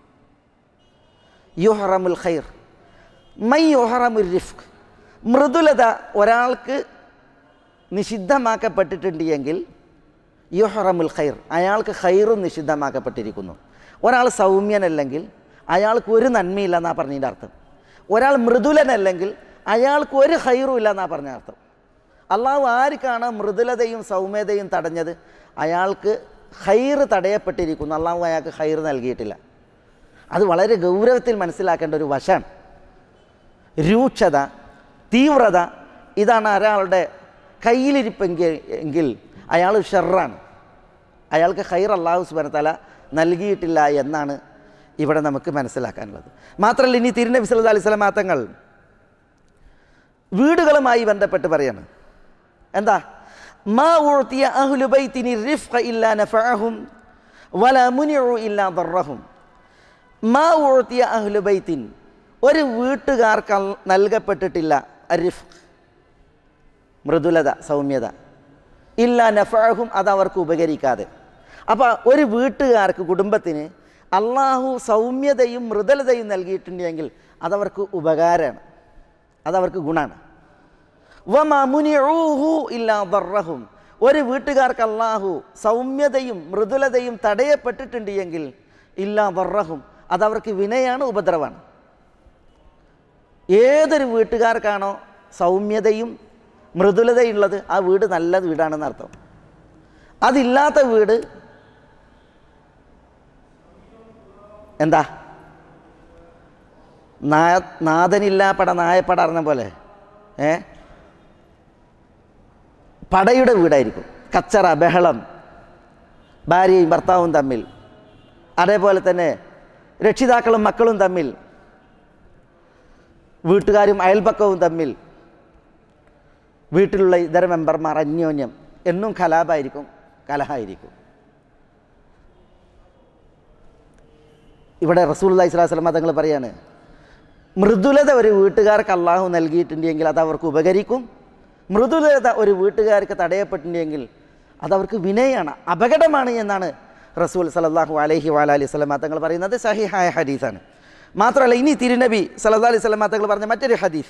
യുഹ്റമുൽ ഖൈർ. മൻ യുഹ്റമു റിഫ്ഖ്, മൃദുലത ഒരാൾക്ക് നിഷിദ്ധമാക്കപ്പെട്ടിട്ടുണ്ട് എങ്കിൽ യുഹ്റമുൽ ഖൈർ, അയാൾക്ക് ഖൈറും നിഷിദ്ധമാക്കപ്പെട്ടിരിക്കുന്നു. ഒരാൾ സൗമ്യനല്ലെങ്കിൽ അയാൾക്ക് ഒരു നന്മയില്ല എന്നാണ് പറഞ്ഞതിൻ്റെ അർത്ഥം. ഒരാൾ മൃദുലനല്ലെങ്കിൽ അയാൾക്ക് ഒരു ഖൈറും ഇല്ല എന്നാണ് പറഞ്ഞ അർത്ഥം. അള്ളാഹു ആർക്കാണ് മൃദുലതയും സൗമ്യതയും തടഞ്ഞത്, അയാൾക്ക് ഖൈർ തടയപ്പെട്ടിരിക്കുന്നു. അള്ളാഹു അയാൾക്ക് ഖൈർ നൽകിയിട്ടില്ല. അത് വളരെ ഗൗരവത്തിൽ മനസ്സിലാക്കേണ്ട ഒരു വശമാണ്. രൂക്ഷത, തീവ്രത, ഇതാണ് ഒരാളുടെ കയ്യിലിരിപ്പെങ്കിൽ എങ്കിൽ അയാൾ ഷർറാണ്, അയാൾക്ക് ഖൈർ അല്ലാഹു സുബ്ഹാനഹു വ തആല നൽകിയിട്ടില്ല എന്നാണ് ഇവിടെ നമുക്ക് മനസ്സിലാക്കാനുള്ളത്. മാത്രമല്ല, ഇനി തിരുനബി സല്ലല്ലാഹു അലൈഹി വസല്ലം തങ്ങൾ വീടുകളുമായി ബന്ധപ്പെട്ട് പറയാണ്. എന്താ? മാ ഉഅ്തിയ അഹ്ലു ബൈതിനി റിഫ്ഖ ഇല്ലാ നഫഅഹും വലാ മുനിഉ ഇല്ലാ ദറഹും. മാ ഉഅ്തിയ അഹ്ലു ബൈതിൻ, ഒരു വീട്ടുകാർക്ക് നൽകപ്പെട്ടിട്ടില്ല റിഫ്ഖ്, മൃദുലത, സൗമ്യത, ഇല്ലാ നഫഅഹും, അതവർക്ക് ഉപകരിക്കാതെ. അപ്പോൾ ഒരു വീട്ടുകാർക്ക്, കുടുംബത്തിന് അള്ളാഹു സൗമ്യതയും മൃദുലതയും നൽകിയിട്ടുണ്ടെങ്കിൽ അതവർക്ക് ഉപകാരമാണ്, അതവർക്ക് ഗുണമാണ്. വമാ മുനിഊഹു ഇല്ലാ ദറഹും, ഒരു വീട്ടുകാർക്ക് അള്ളാഹു സൗമ്യതയും മൃദുലതയും തടയപ്പെട്ടിട്ടുണ്ട് എങ്കിൽ ഇല്ലാ ദറഹും, അതവർക്ക് വിനയാണ്, ഉപദ്രവമാണ്. ഏതൊരു വീട്ടുകാർക്കാണോ സൗമ്യതയും മൃദുലതയുള്ളത് ആ വീട് നല്ല വീടാണെന്ന് അർത്ഥം. അതില്ലാത്ത വീട് എന്താ? നായ നാഥനില്ലാ പട നായപ്പട അറിഞ്ഞ പോലെ ഏ പടയുടെ വീടായിരിക്കും. കച്ചറ, ബഹളം, ഭാര്യയും ഭർത്താവും തമ്മിൽ, അതേപോലെ തന്നെ രക്ഷിതാക്കളും മക്കളും തമ്മിൽ, വീട്ടുകാരും അയൽപക്കവും തമ്മിൽ, വീട്ടിലുള്ള ഇതര മെമ്പർമാർ അന്യോന്യം എന്നും കലാപായിരിക്കും, കലഹമായിരിക്കും. ഇവിടെ റസൂലുള്ളാഹി സ്വല്ലല്ലാഹു അലൈഹി വസല്ലം തങ്ങൾ പറയാണ്, മൃദുലത ഒരു വീട്ടുകാർക്ക് അള്ളാഹു നൽകിയിട്ടുണ്ടെങ്കിൽ അത് അവർക്ക് ഉപകരിക്കും, മൃദുലത ഒരു വീട്ടുകാർക്ക് തടയപ്പെട്ടിട്ടുണ്ടെങ്കിൽ അതവർക്ക് വിനയാണ്, അപകടമാണ് എന്നാണ് റസൂൽ സല്ലല്ലാഹു അലൈഹി വഅലൈഹി വസല്ലം തങ്ങൾ പറയുന്നത്. സഹിഹായ ഹദീസാണ്. മാത്രമല്ല, ഇനി തിരുനബി സല്ലല്ലാഹു അലൈഹി വസല്ലം തങ്ങൾ പറഞ്ഞ മറ്റൊരു ഹദീസ്,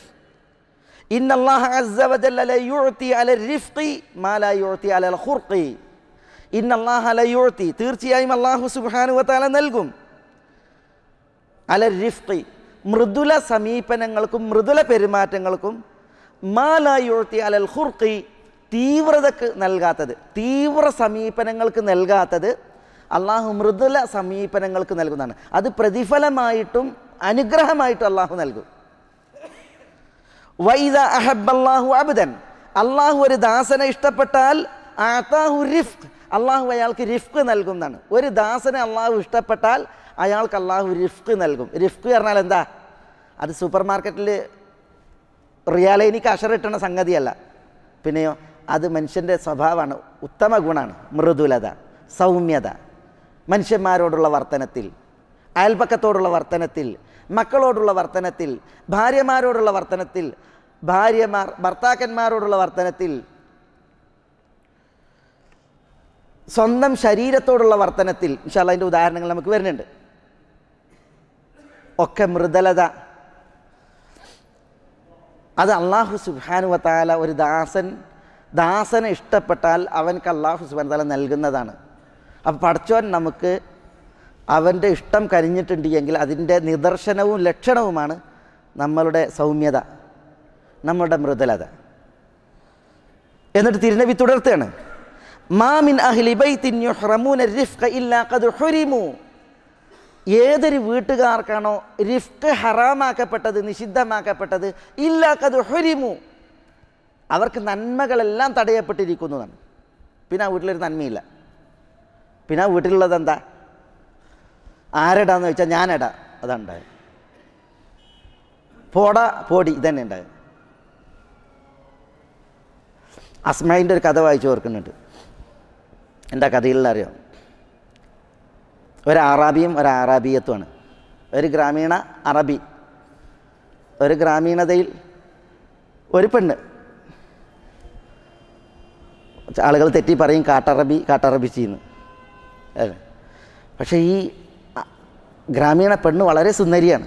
ഇന്നല്ലാഹ അസ്സ വജല്ല ല യുഅതി അല റിഫ്ഖി മാ ലാ യുഅതി അലൽ ഖുർഖി. ഇന്നല്ലാഹ ലയുഅതി, തീർച്ചയായും അല്ലാഹു സുബ്ഹാനഹു വ തആല നൽകും, അല റിഫ്ഖി, മൃദുല സമീപനങ്ങൾക്കും മൃദുല പെരുമാറ്റങ്ങൾക്കും, മാ ലാ യുഅതി അലൽ ഖുർഖി, തീവ്രതക്ക് നൽകാത്തത്, തീവ്ര സമീപനങ്ങൾക്ക് നൽകാത്തത് അള്ളാഹു മൃദുല സമീപനങ്ങൾക്ക് നൽകുന്നതാണ്. അത് പ്രതിഫലമായിട്ടും അനുഗ്രഹമായിട്ടും അള്ളാഹു നൽകും. വൈദ അഹബ്ബല്ലാഹു അബ്ദൻ, അള്ളാഹു ഒരു ദാസനെ ഇഷ്ടപ്പെട്ടാൽ ആതാഹു റിഫ്ഖ്, അള്ളാഹു അയാൾക്ക് റിഫ്ഖ് നൽകുന്നതാണ്. ഒരു ദാസനെ അള്ളാഹു ഇഷ്ടപ്പെട്ടാൽ അയാൾക്ക് അള്ളാഹു റിഫ്ഖ് നൽകും. റിഫ്ഖ് പറഞ്ഞാൽ എന്താ? അത് സൂപ്പർ മാർക്കറ്റിൽ റിയാലൈനിക്ക് അഷറിട്ടുന്ന സംഗതിയല്ല, പിന്നെയോ അത് മനുഷ്യൻ്റെ സ്വഭാവമാണ്, ഉത്തമ ഗുണമാണ്. മൃദുലത, സൗമ്യത, മനുഷ്യന്മാരോടുള്ള വർത്തനത്തിൽ, അയൽപക്കത്തോടുള്ള വർത്തനത്തിൽ, മക്കളോടുള്ള വർത്തനത്തിൽ, ഭാര്യമാരോടുള്ള വർത്തനത്തിൽ, ഭാര്യമാർ ഭർത്താക്കന്മാരോടുള്ള വർത്തനത്തിൽ, സ്വന്തം ശരീരത്തോടുള്ള വർത്തനത്തിൽ, ഇൻഷാ അല്ലാഹ് അതിൻ്റെ ഉദാഹരണങ്ങൾ നമുക്ക് വരുന്നുണ്ട്. ഒക്കെ മൃദുലത, അത് അള്ളാഹു സുബ്ഹാനഹു വ തആല ഒരു ദാസൻ ദാസനെ ഇഷ്ടപ്പെട്ടാൽ അവൻക്ക് അള്ളാഹു സുബ്ഹാനഹു വ തആല നൽകുന്നതാണ്. അപ്പം പടച്ചോൻ നമുക്ക് അവൻ്റെ ഇഷ്ടം കരിഞ്ഞിട്ടുണ്ട് എങ്കിൽ അതിൻ്റെ നിദർശനവും ലക്ഷണവുമാണ് നമ്മളുടെ സൗമ്യത, നമ്മളുടെ മൃദുലത. എന്നിട്ട് തിരുനബി തുടർത്തുകയാണ്, മാ മിൻ അഹ്ലി ബൈത്തിൻ യുഹ്റമൂന റിഫ്ഖ ഇല്ലാ ഖദ് ഹുരിമു, ഏതൊരു വീട്ടുകാർക്കാണോ റിഫ്ഖ് ഹറാമാക്കപ്പെട്ടത്, നിഷിദ്ധമാക്കപ്പെട്ടത്, ഇല്ലാ ഖദ് ഹുരിമു, അവർക്ക് നന്മകളെല്ലാം തടയപ്പെട്ടിരിക്കുന്നതാണ്. പിന്നെ ആ വീട്ടിലൊരു നന്മയില്ല. പിന്നെ ആ വീട്ടിലുള്ളത് എന്താ? ആരെടാന്ന് ചോദിച്ചാൽ ഞാനെടാ, അതുണ്ടായത്. പോടാ പോടി, ഇതന്നെ ഉണ്ടായത്. അസ്മായിൻ്റെ ഒരു കഥ വായിച്ചു ഓർക്കുന്നുണ്ട്. എൻ്റെ കഥയിൽ അറിയാം, ഒരു അറാബിയും ഒരു അറാബിയത്തുമാണ്. ഒരു ഗ്രാമീണ അറബി, ഒരു ഗ്രാമീണതയിൽ ഒരു പെണ്ണ്. ആളുകൾ തെറ്റി പറയും കാട്ടറബി കാട്ടറബി ചെയ്യുന്നു, അല്ലേ? പക്ഷേ ഈ ഗ്രാമീണ പെണ്ണ് വളരെ സുന്ദരിയാണ്.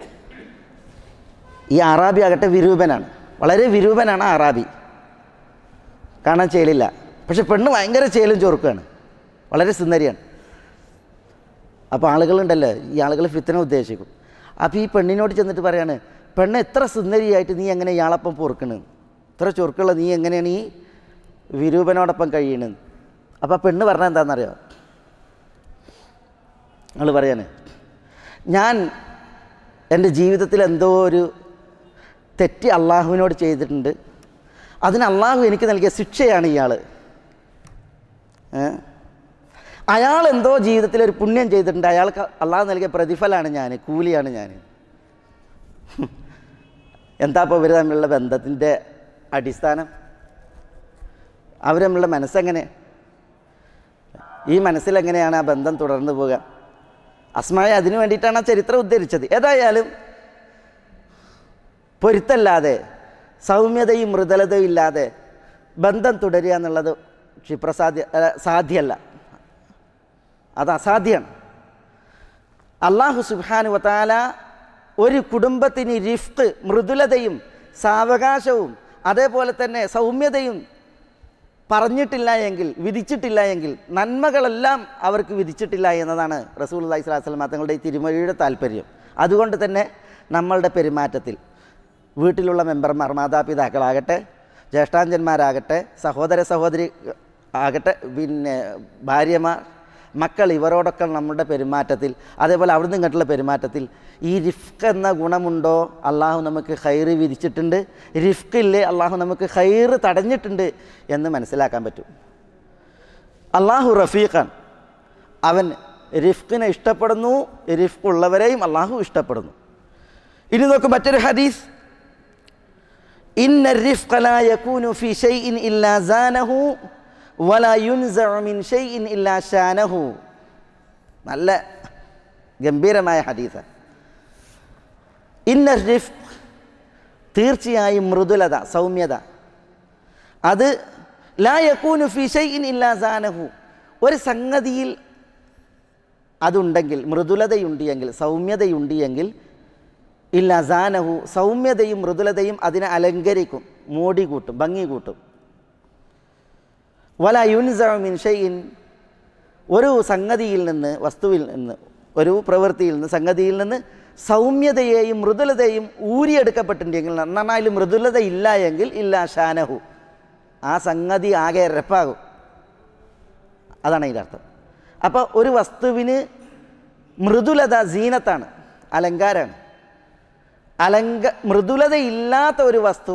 ഈ അറാബി ആകട്ടെ വിരൂപനാണ്, വളരെ വിരൂപനാണ് അറാബി, കാണാൻ ചേലില്ല. പക്ഷെ പെണ്ണ് ഭയങ്കര ചേലും ചൊറുക്കുകയാണ്, വളരെ സുന്ദരിയാണ്. അപ്പോൾ ആളുകളുണ്ടല്ലോ, ഈ ആളുകൾ ഫിത്തന ഉദ്ദേശിക്കും. അപ്പോൾ ഈ പെണ്ണിനോട് ചെന്നിട്ട് പറയാണ്, പെണ്ണ് എത്ര സുന്ദരിയായിട്ട് നീ എങ്ങനെ ഇയാളൊപ്പം പൊറുക്കണ്, ഇത്ര ചൊറുക്കുള്ള നീ എങ്ങനെയാണ് ഈ വിരൂപനോടൊപ്പം കഴിയണെന്ന്. അപ്പോൾ ആ പെണ്ണ് പറഞ്ഞാൽ എന്താണെന്നറിയോ? നിങ്ങൾ പറയാണ്, ഞാൻ എൻ്റെ ജീവിതത്തിൽ എന്തോ ഒരു തെറ്റ് അള്ളാഹുവിനോട് ചെയ്തിട്ടുണ്ട്, അതിന് അള്ളാഹു എനിക്ക് നൽകിയ ശിക്ഷയാണ് ഇയാൾ. അയാൾ എന്തോ ജീവിതത്തിൽ ഒരു പുണ്യം ചെയ്തിട്ടുണ്ട്, അയാൾക്ക് അള്ളാഹു നൽകിയ പ്രതിഫലമാണ് ഞാൻ, കൂലിയാണ് ഞാൻ. എന്താ ഇപ്പോൾ ഇവർ തമ്മിലുള്ള ബന്ധത്തിൻ്റെ അടിസ്ഥാനം? അവർ തമ്മിലുള്ള മനസ്സെങ്ങനെ, ഈ മനസ്സിലെങ്ങനെയാണ് ആ ബന്ധം തുടർന്നു പോകുക? അസ്മായ അതിനു വേണ്ടിയിട്ടാണ് ആ ചരിത്രം ഉദ്ധരിച്ചത്. ഏതായാലും പൊരുത്തല്ലാതെ, സൗമ്യതയും മൃദുലതയും ഇല്ലാതെ ബന്ധം തുടരുക എന്നുള്ളത് ക്ഷിപ്രസാധ്യ സാധ്യമല്ല, അത് അസാധ്യമാണ്. അല്ലാഹു സുബ്ഹാനഹു വ തആല ഒരു കുടുംബത്തിന് റിഫ്ഖ്, മൃദുലതയും സാവകാശവും അതേപോലെ തന്നെ സൗമ്യതയും പറഞ്ഞിട്ടില്ല എങ്കിൽ, വിധിച്ചിട്ടില്ല എങ്കിൽ, നന്മകളെല്ലാം അവർക്ക് വിധിച്ചിട്ടില്ല എന്നതാണ് റസൂലുള്ളാഹി സ്വല്ലല്ലാഹു അലൈഹി വസല്ലം തങ്ങളുടെ ഈ തിരുമൊഴിയുടെ താല്പര്യം. അതുകൊണ്ട് തന്നെ നമ്മളുടെ പെരുമാറ്റത്തിൽ വീട്ടിലുള്ള മെമ്പർമാർ, മാതാപിതാക്കളാകട്ടെ, ജ്യേഷ്ഠാഞ്ജന്മാരാകട്ടെ, സഹോദര സഹോദരി ആകട്ടെ, പിന്നെ ഭാര്യമാർ, മക്കൾ, ഇവരോടൊക്കെ നമ്മുടെ പെരുമാറ്റത്തിൽ, അതേപോലെ അവിടുന്ന് ഇങ്ങോട്ടുള്ള പെരുമാറ്റത്തിൽ ഈ റിഫ്ഖ് എന്ന ഗുണമുണ്ടോ? അള്ളാഹു നമുക്ക് ഖൈറ് വിധിച്ചിട്ടുണ്ട്, റിഫ്ഖില്ലേ അള്ളാഹു നമുക്ക് ഖൈറ് തടഞ്ഞിട്ടുണ്ട് എന്ന് മനസ്സിലാക്കാൻ പറ്റും. അള്ളാഹു റഫീഖാൻ, അവൻ റിഫ്ഖിനെ ഇഷ്ടപ്പെടുന്നു, റിഫ്ഖ് ഉള്ളവരെയും അള്ളാഹു ഇഷ്ടപ്പെടുന്നു. ഇനി നോക്കും മറ്റൊരു ഹദീസ്, ഇന്ന റിഫ്ഖ ലാ യകൂനു ഫീ ശൈഇൻ ഇല്ലാ സാനഹു വലാ യുൻസഉ മിൻ ശൈഇൻ ഇല്ലാ ശാനഹു. നല്ല ഗംഭീരമായ ഹദീസാണ്. ഇന്ന റിഫ്ഖ്, തീർച്ചയായും മൃദുലത, സൗമ്യത, അത് ലാ യകൂനു ഫീ ശൈഇൻ ഇല്ലാ സാനഹു, ഒരു സംഗതിയിൽ അതുണ്ടെങ്കിൽ, മൃദുലതയുണ്ട് എങ്കിൽ, സൗമ്യതയുണ്ട് എങ്കിൽ, ഇല്ല സാനഹു, സൗമ്യതയും മൃദുലതയും അതിനെ അലങ്കരിക്കും, മോടി കൂട്ടും, ഭംഗി കൂട്ടും. വല യുൻസഉ മിൻ ഷൈഇൻ, ഒരു സംഗതിയിൽ നിന്ന്, വസ്തുവിൽ നിന്ന്, ഒരു പ്രവൃത്തിയിൽ നിന്ന്, സംഗതിയിൽ നിന്ന് സൗമ്യതയെയും മൃദുലതയും ഊരിയെടുക്കപ്പെട്ടിട്ടുണ്ടെങ്കിൽ, നന്നായാലും മൃദുലത ഇല്ല എങ്കിൽ ഇല്ല ഷാനഹു, ആ സംഗതി ആകെ രപ്പാകും. അതാണ് അതിൻ്റെ അർത്ഥം. അപ്പോൾ ഒരു വസ്തുവിന് മൃദുലത സീനത്താണ്, അലങ്കാരമാണ്. അലങ്ക മൃദുലതയില്ലാത്ത ഒരു വസ്തു,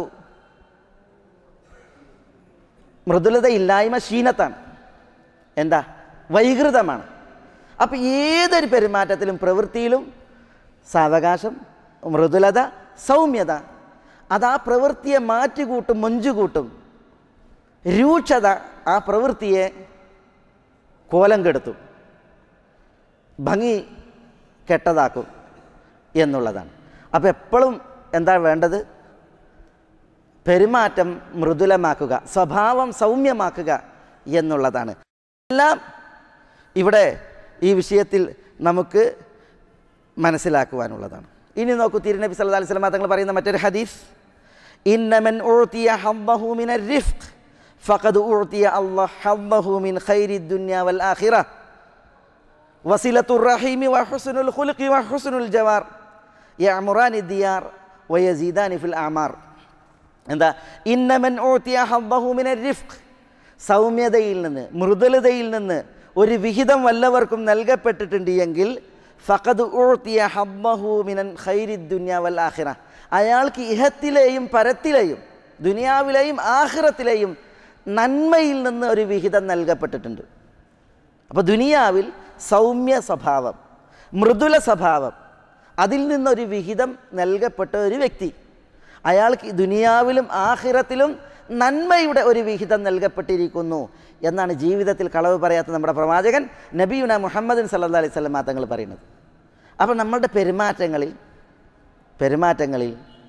മൃദുലതയില്ലായ്മ ക്ഷീണത്താണ്, എന്താ, വൈകൃതമാണ്. അപ്പം ഏതൊരു പെരുമാറ്റത്തിലും പ്രവൃത്തിയിലും സാവകാശം, മൃദുലത, സൗമ്യത, അത് ആ പ്രവൃത്തിയെ മാറ്റുകൂട്ടും, മൊഞ്ചുകൂട്ടും. രൂക്ഷത ആ പ്രവൃത്തിയെ കോലം കെടുത്തും, ഭംഗി കെട്ടതാക്കും എന്നുള്ളതാണ്. അപ്പോൾ എപ്പോഴും എന്താ വേണ്ടത്? പെരുമാറ്റം മൃദുലമാക്കുക, സ്വഭാവം സൗമ്യമാക്കുക എന്നുള്ളതാണ്. എല്ലാം ഇവിടെ ഈ വിഷയത്തിൽ നമുക്ക് മനസ്സിലാക്കുവാനുള്ളതാണ്. ഇനി നോക്കൂ, തിരുനബി സല്ലല്ലാഹു അലൈഹി വസല്ലം തങ്ങൾ പറയുന്ന മറ്റൊരു ഹദീസ്, ഇന്നമൻ ഉഅ്തിയ ഹബ്ബഹു മിനർ റിഫ്ഖ് ഫഖദ് ഉഅ്തിയ അല്ലാഹു ഹബ്ബഹു മിൻ ഖൈരി ദുനിയ വൽ ആഖിറ വസിലത്തുർ റഹീമി വഹുസ്നുൽ ഖുൽഖി വഹുസ്നുൽ ജവാർ യഅമുറാനി ദിയാർ വയസീദാനി ഫിൽ അമാർ. എന്താ? ഇന്നമൻ ഉഅ്തിയ ഹബ്ബഹു മിനർ റിഫ്ഖ്, സൗമ്യതയിൽ നിന്ന്, മൃദുലതയിൽ നിന്ന് ഒരു വിഹിതം വല്ലവർക്കും നൽകപ്പെട്ടിട്ടുണ്ട് എങ്കിൽ ഫഖദ് ഉഅ്തിയ ഹബ്ബഹു മിനൻ ഖൈരി ദുനിയ വൽ ആഖിറ, അയാൾക്ക് ഇഹത്തിലെയും പരത്തിലെയും ദുനിയാവിലെയും ആഖിറത്തിലെയും നന്മയിൽ നിന്ന് ഒരു വിഹിതം നൽകപ്പെട്ടിട്ടുണ്ട്. അപ്പോൾ ദുനിയാവിൽ സൗമ്യ സ്വഭാവം, മൃദുല സ്വഭാവം, അതിൽ നിന്നൊരു വിഹിതം നൽകപ്പെട്ട ഒരു വ്യക്തി, അയാൾക്ക് ദുനിയാവിലും ആഖിറത്തിലും നന്മയുടെ ഒരു വിഹിതം നൽകപ്പെട്ടിരിക്കുന്നു എന്നാണ് ജീവിതത്തിൽ കളവ് പറയാത്ത നമ്മുടെ പ്രവാചകൻ നബിയുന മുഹമ്മദ് സല്ലല്ലാഹു അലൈഹി വസല്ലം തങ്ങൾ പറയുന്നത്. അപ്പോൾ നമ്മളുടെ പെരുമാറ്റങ്ങളിൽ പെരുമാറ്റങ്ങളിൽ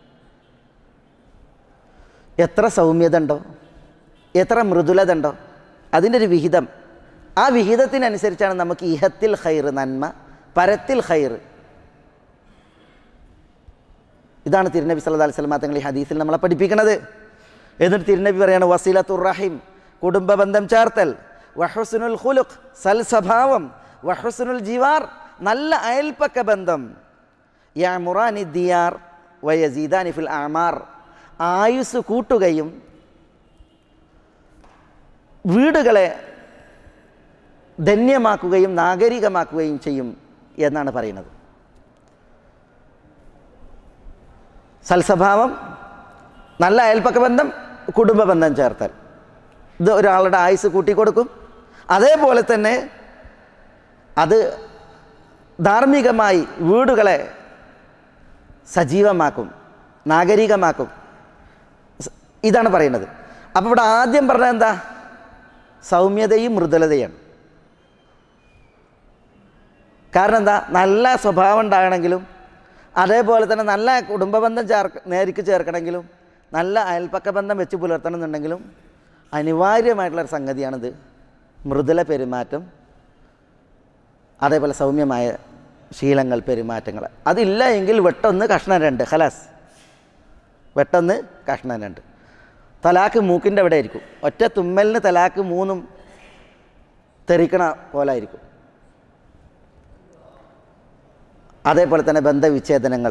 എത്ര സൗമ്യത ഉണ്ടോ, എത്ര മൃദുലത ഉണ്ടോ, അതിൻ്റെ ഒരു വിഹിതം, ആ വിഹിതത്തിനനുസരിച്ചാണ് നമുക്ക് ഇഹത്തിൽ ഖൈർ നന്മ, പരത്തിൽ ഖൈർ. ഇതാണ് തിരുനബി സല്ലല്ലാഹു അലൈഹി വസല്ലം തങ്ങൾ ഈ ഹദീസിൽ നമ്മളെ പഠിപ്പിക്കുന്നത്. എന്നിട്ട് തിരുനബി പറയാണ് വസീലത്തുർ റഹിം, കുടുംബ ബന്ധം ചേർത്തൽ, വഹുസ്നുൽ ഖുലുഖ്, സൽ സ്വഭാവം, വഹുസ്നുൽ ജിവാർ, നല്ല അയൽപ്പക്ക ബന്ധം, യഅമുറാനി ദിയാർ വയസീദാനി ഫിൽ അമാർ, ആയുസ് കൂട്ടുകയും വീടുകളെ ധന്യമാക്കുകയും നാഗരികമാക്കുകയും ചെയ്യും എന്നാണ് പറയുന്നത്. സൽസ്വഭാവം, നല്ല അയൽപ്പക്ക ബന്ധം, കുടുംബ ബന്ധം ചേർത്തൽ, ഇത് ഒരാളുടെ ആയുസ് കൂട്ടിക്കൊടുക്കും. അതേപോലെ തന്നെ അത് ധാർമ്മികമായി വീടുകളെ സജീവമാക്കും, നാഗരികമാക്കും. ഇതാണ് പറയുന്നത്. അപ്പോൾ ഇവിടെ ആദ്യം പറഞ്ഞത് എന്താ? സൗമ്യതയും മൃദുലതയാണ്. കാരണം എന്താ? നല്ല സ്വഭാവം ഉണ്ടാകണമെങ്കിലും, അതേപോലെ തന്നെ നല്ല കുടുംബബന്ധം ചേർക്ക് നേരിക്ക് ചേർക്കണമെങ്കിലും, നല്ല അയൽപ്പക്ക ബന്ധം വെച്ച് പുലർത്തണമെന്നുണ്ടെങ്കിലും അനിവാര്യമായിട്ടുള്ളൊരു സംഗതിയാണിത്, മൃദുല പെരുമാറ്റം, അതേപോലെ സൗമ്യമായ ശീലങ്ങൾ, പെരുമാറ്റങ്ങൾ. അതില്ല എങ്കിൽ വെട്ടൊന്ന് കഷ്ണം രണ്ട്, ഖലാസ്, വെട്ടൊന്ന് കഷ്ണം രണ്ട്. തലാക്ക് മൂക്കിൻ്റെ അവിടെ ആയിരിക്കും, ഒറ്റ തുമ്മലിന് തലാക്ക് മൂന്നും തെറിക്കണ പോലായിരിക്കും. അതേപോലെ തന്നെ ബന്ധവിച്ഛേദനങ്ങൾ,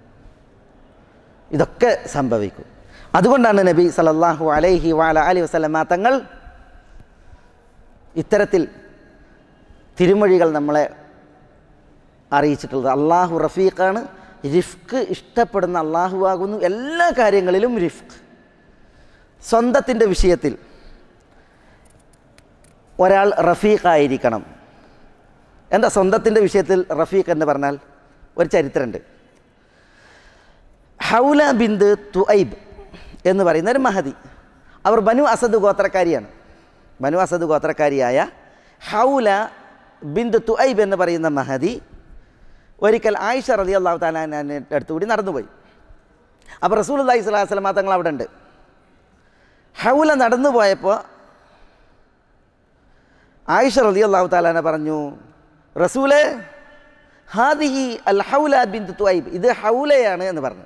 ഇതൊക്കെ സംഭവിക്കും. അതുകൊണ്ടാണ് നബി സല്ലല്ലാഹു അലൈഹി വഅല അലിഹി വസല്ലമ തങ്ങൾ ഇത്തരത്തിൽ തിരുമൊഴികൾ നമ്മളെ അറിയിച്ചിട്ടുള്ളത്. അള്ളാഹു റഫീഖാണ്, റിഫ്ഖ് ഇഷ്ടപ്പെടുന്ന അള്ളാഹു ആകുന്നു, എല്ലാ കാര്യങ്ങളിലും റിഫ്ഖ്. സ്വന്തത്തിൻ്റെ വിഷയത്തിൽ ഒരാൾ റഫീഖായിരിക്കണം. എന്താ സ്വന്തത്തിൻ്റെ വിഷയത്തിൽ റഫീഖ് എന്ന് പറഞ്ഞാൽ? ഒരു ചരിത്രമുണ്ട്. ഹൗല ബിന്ത് തുഐബ് എന്ന് പറയുന്ന ഒരു മഹദി, അവർ ബനു അസദ് ഗോത്രക്കാരിയാണ്. ബനു അസദ് ഗോത്രക്കാരിയായ ഹൗല ബിന്ത് തുഐബ് എന്ന് പറയുന്ന മഹദി ഒരിക്കൽ ആയിഷ റളിയല്ലാഹു തആല അൻഹയുടെ അടുത്തുകൂടി നടന്നുപോയി. അപ്പോൾ റസൂലുള്ളാഹി സ്വല്ലല്ലാഹു അലൈഹി വസല്ലം തങ്ങൾ അവിടെ ഉണ്ട്. ഹൗല നടന്നു പോയപ്പോൾ ആയിഷ റളിയല്ലാഹു തആല അൻഹ പറഞ്ഞു, റസൂലേ ഹാദിഹി അൽ ഹൗല ബിന്ത് തുഐബ്, ഇത് ഹൗലയാണ് എന്ന് പറഞ്ഞു.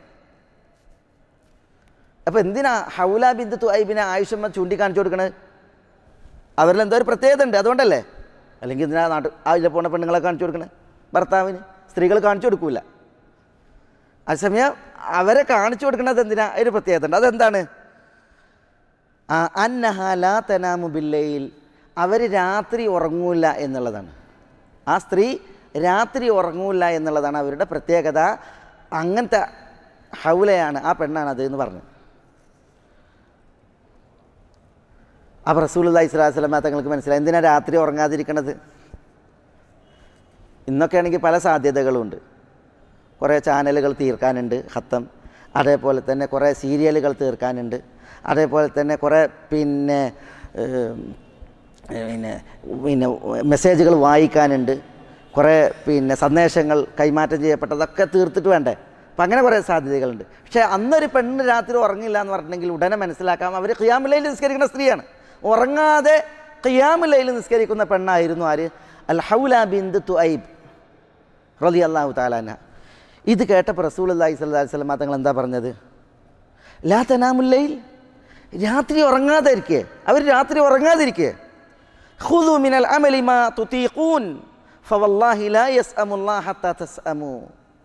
അപ്പോൾ എന്തിനാ ഹൗല ബിന്ത് തുഐബിനെ ആയിഷമ്മ ചൂണ്ടിക്കാണിച്ചു കൊടുക്കണത്? അവരിൽ എന്തോ ഒരു പ്രത്യേകത ഉണ്ട്, അതുകൊണ്ടല്ലേ. അല്ലെങ്കിൽ ഇതിനാ നാട്ട് അതിലെ പോണ പെണ്ണുങ്ങളെ കാണിച്ചു കൊടുക്കണേ? ഭർത്താവിന് സ്ത്രീകൾ കാണിച്ചു കൊടുക്കൂല. അതേസമയം അവരെ കാണിച്ചു കൊടുക്കുന്നത് എന്തിനാ? അതിന് പ്രത്യേകത ഉണ്ട്. അതെന്താണ്? അന്നഹ ലാ തനാമു ബില്ലൈൽ, അവർ രാത്രി ഉറങ്ങൂല എന്നുള്ളതാണ്. ആ സ്ത്രീ രാത്രി ഉറങ്ങൂല എന്നുള്ളതാണ് അവരുടെ പ്രത്യേകത. അങ്ങനത്തെ ഹൗലയാണ്, ആ പെണ്ണാണത് എന്ന് പറഞ്ഞു. അപ്പോൾ റസൂലുള്ളാഹി സ്വല്ലല്ലാഹു അലൈഹി വസല്ലം തങ്ങൾക്ക് മനസ്സിലായി എന്തിനാണ് രാത്രി ഉറങ്ങാതിരിക്കണത്. ഇന്നൊക്കെ ആണെങ്കിൽ പല സാധ്യതകളുണ്ട്. കുറേ ചാനലുകൾ തീർക്കാനുണ്ട്, ഖത്തം. അതേപോലെ തന്നെ കുറേ സീരിയലുകൾ തീർക്കാനുണ്ട്. അതേപോലെ തന്നെ കുറേ പിന്നെ പിന്നെ പിന്നെ മെസ്സേജുകൾ വായിക്കാനുണ്ട്. കുറേ പിന്നെ സന്ദേശങ്ങൾ കൈമാറ്റം ചെയ്യപ്പെട്ടതൊക്കെ തീർത്തിട്ട് വേണ്ടേ? അപ്പം അങ്ങനെ കുറേ സാധ്യതകളുണ്ട്. പക്ഷേ അന്നൊരു പെണ്ണ് രാത്രി ഉറങ്ങില്ല എന്ന് പറഞ്ഞിട്ടുണ്ടെങ്കിൽ ഉടനെ മനസ്സിലാക്കാം അവർ ഖിയാമുൽ ലൈൽ നിസ്കരിക്കുന്ന സ്ത്രീയാണ്. ഉറങ്ങാതെ ഖിയാമുൽ ലൈൽ നിസ്കരിക്കുന്ന പെണ്ണായിരുന്നു ആര്? അൽ ഹൗല ബിന്ത് തുഐബ് റളിയല്ലാഹു തആല അൻഹ. ഇത് കേട്ടപ്പോൾ റസൂലുള്ളാഹി സ്വല്ലല്ലാഹു അലൈഹി വസല്ലം തങ്ങൾ എന്താ പറഞ്ഞത്? ലാ തനാമുൽ ലൈൽ, രാത്രി ഉറങ്ങാതിരിക്കേ, അവർ രാത്രി ഉറങ്ങാതിരിക്കേ. ഖുദു മിനൽ അമലി മാ തുതീഖൂൻ ഫവല്ലാഹി ലാ യസ്അമുല്ലാഹ ഹത്താ തസ്അമു.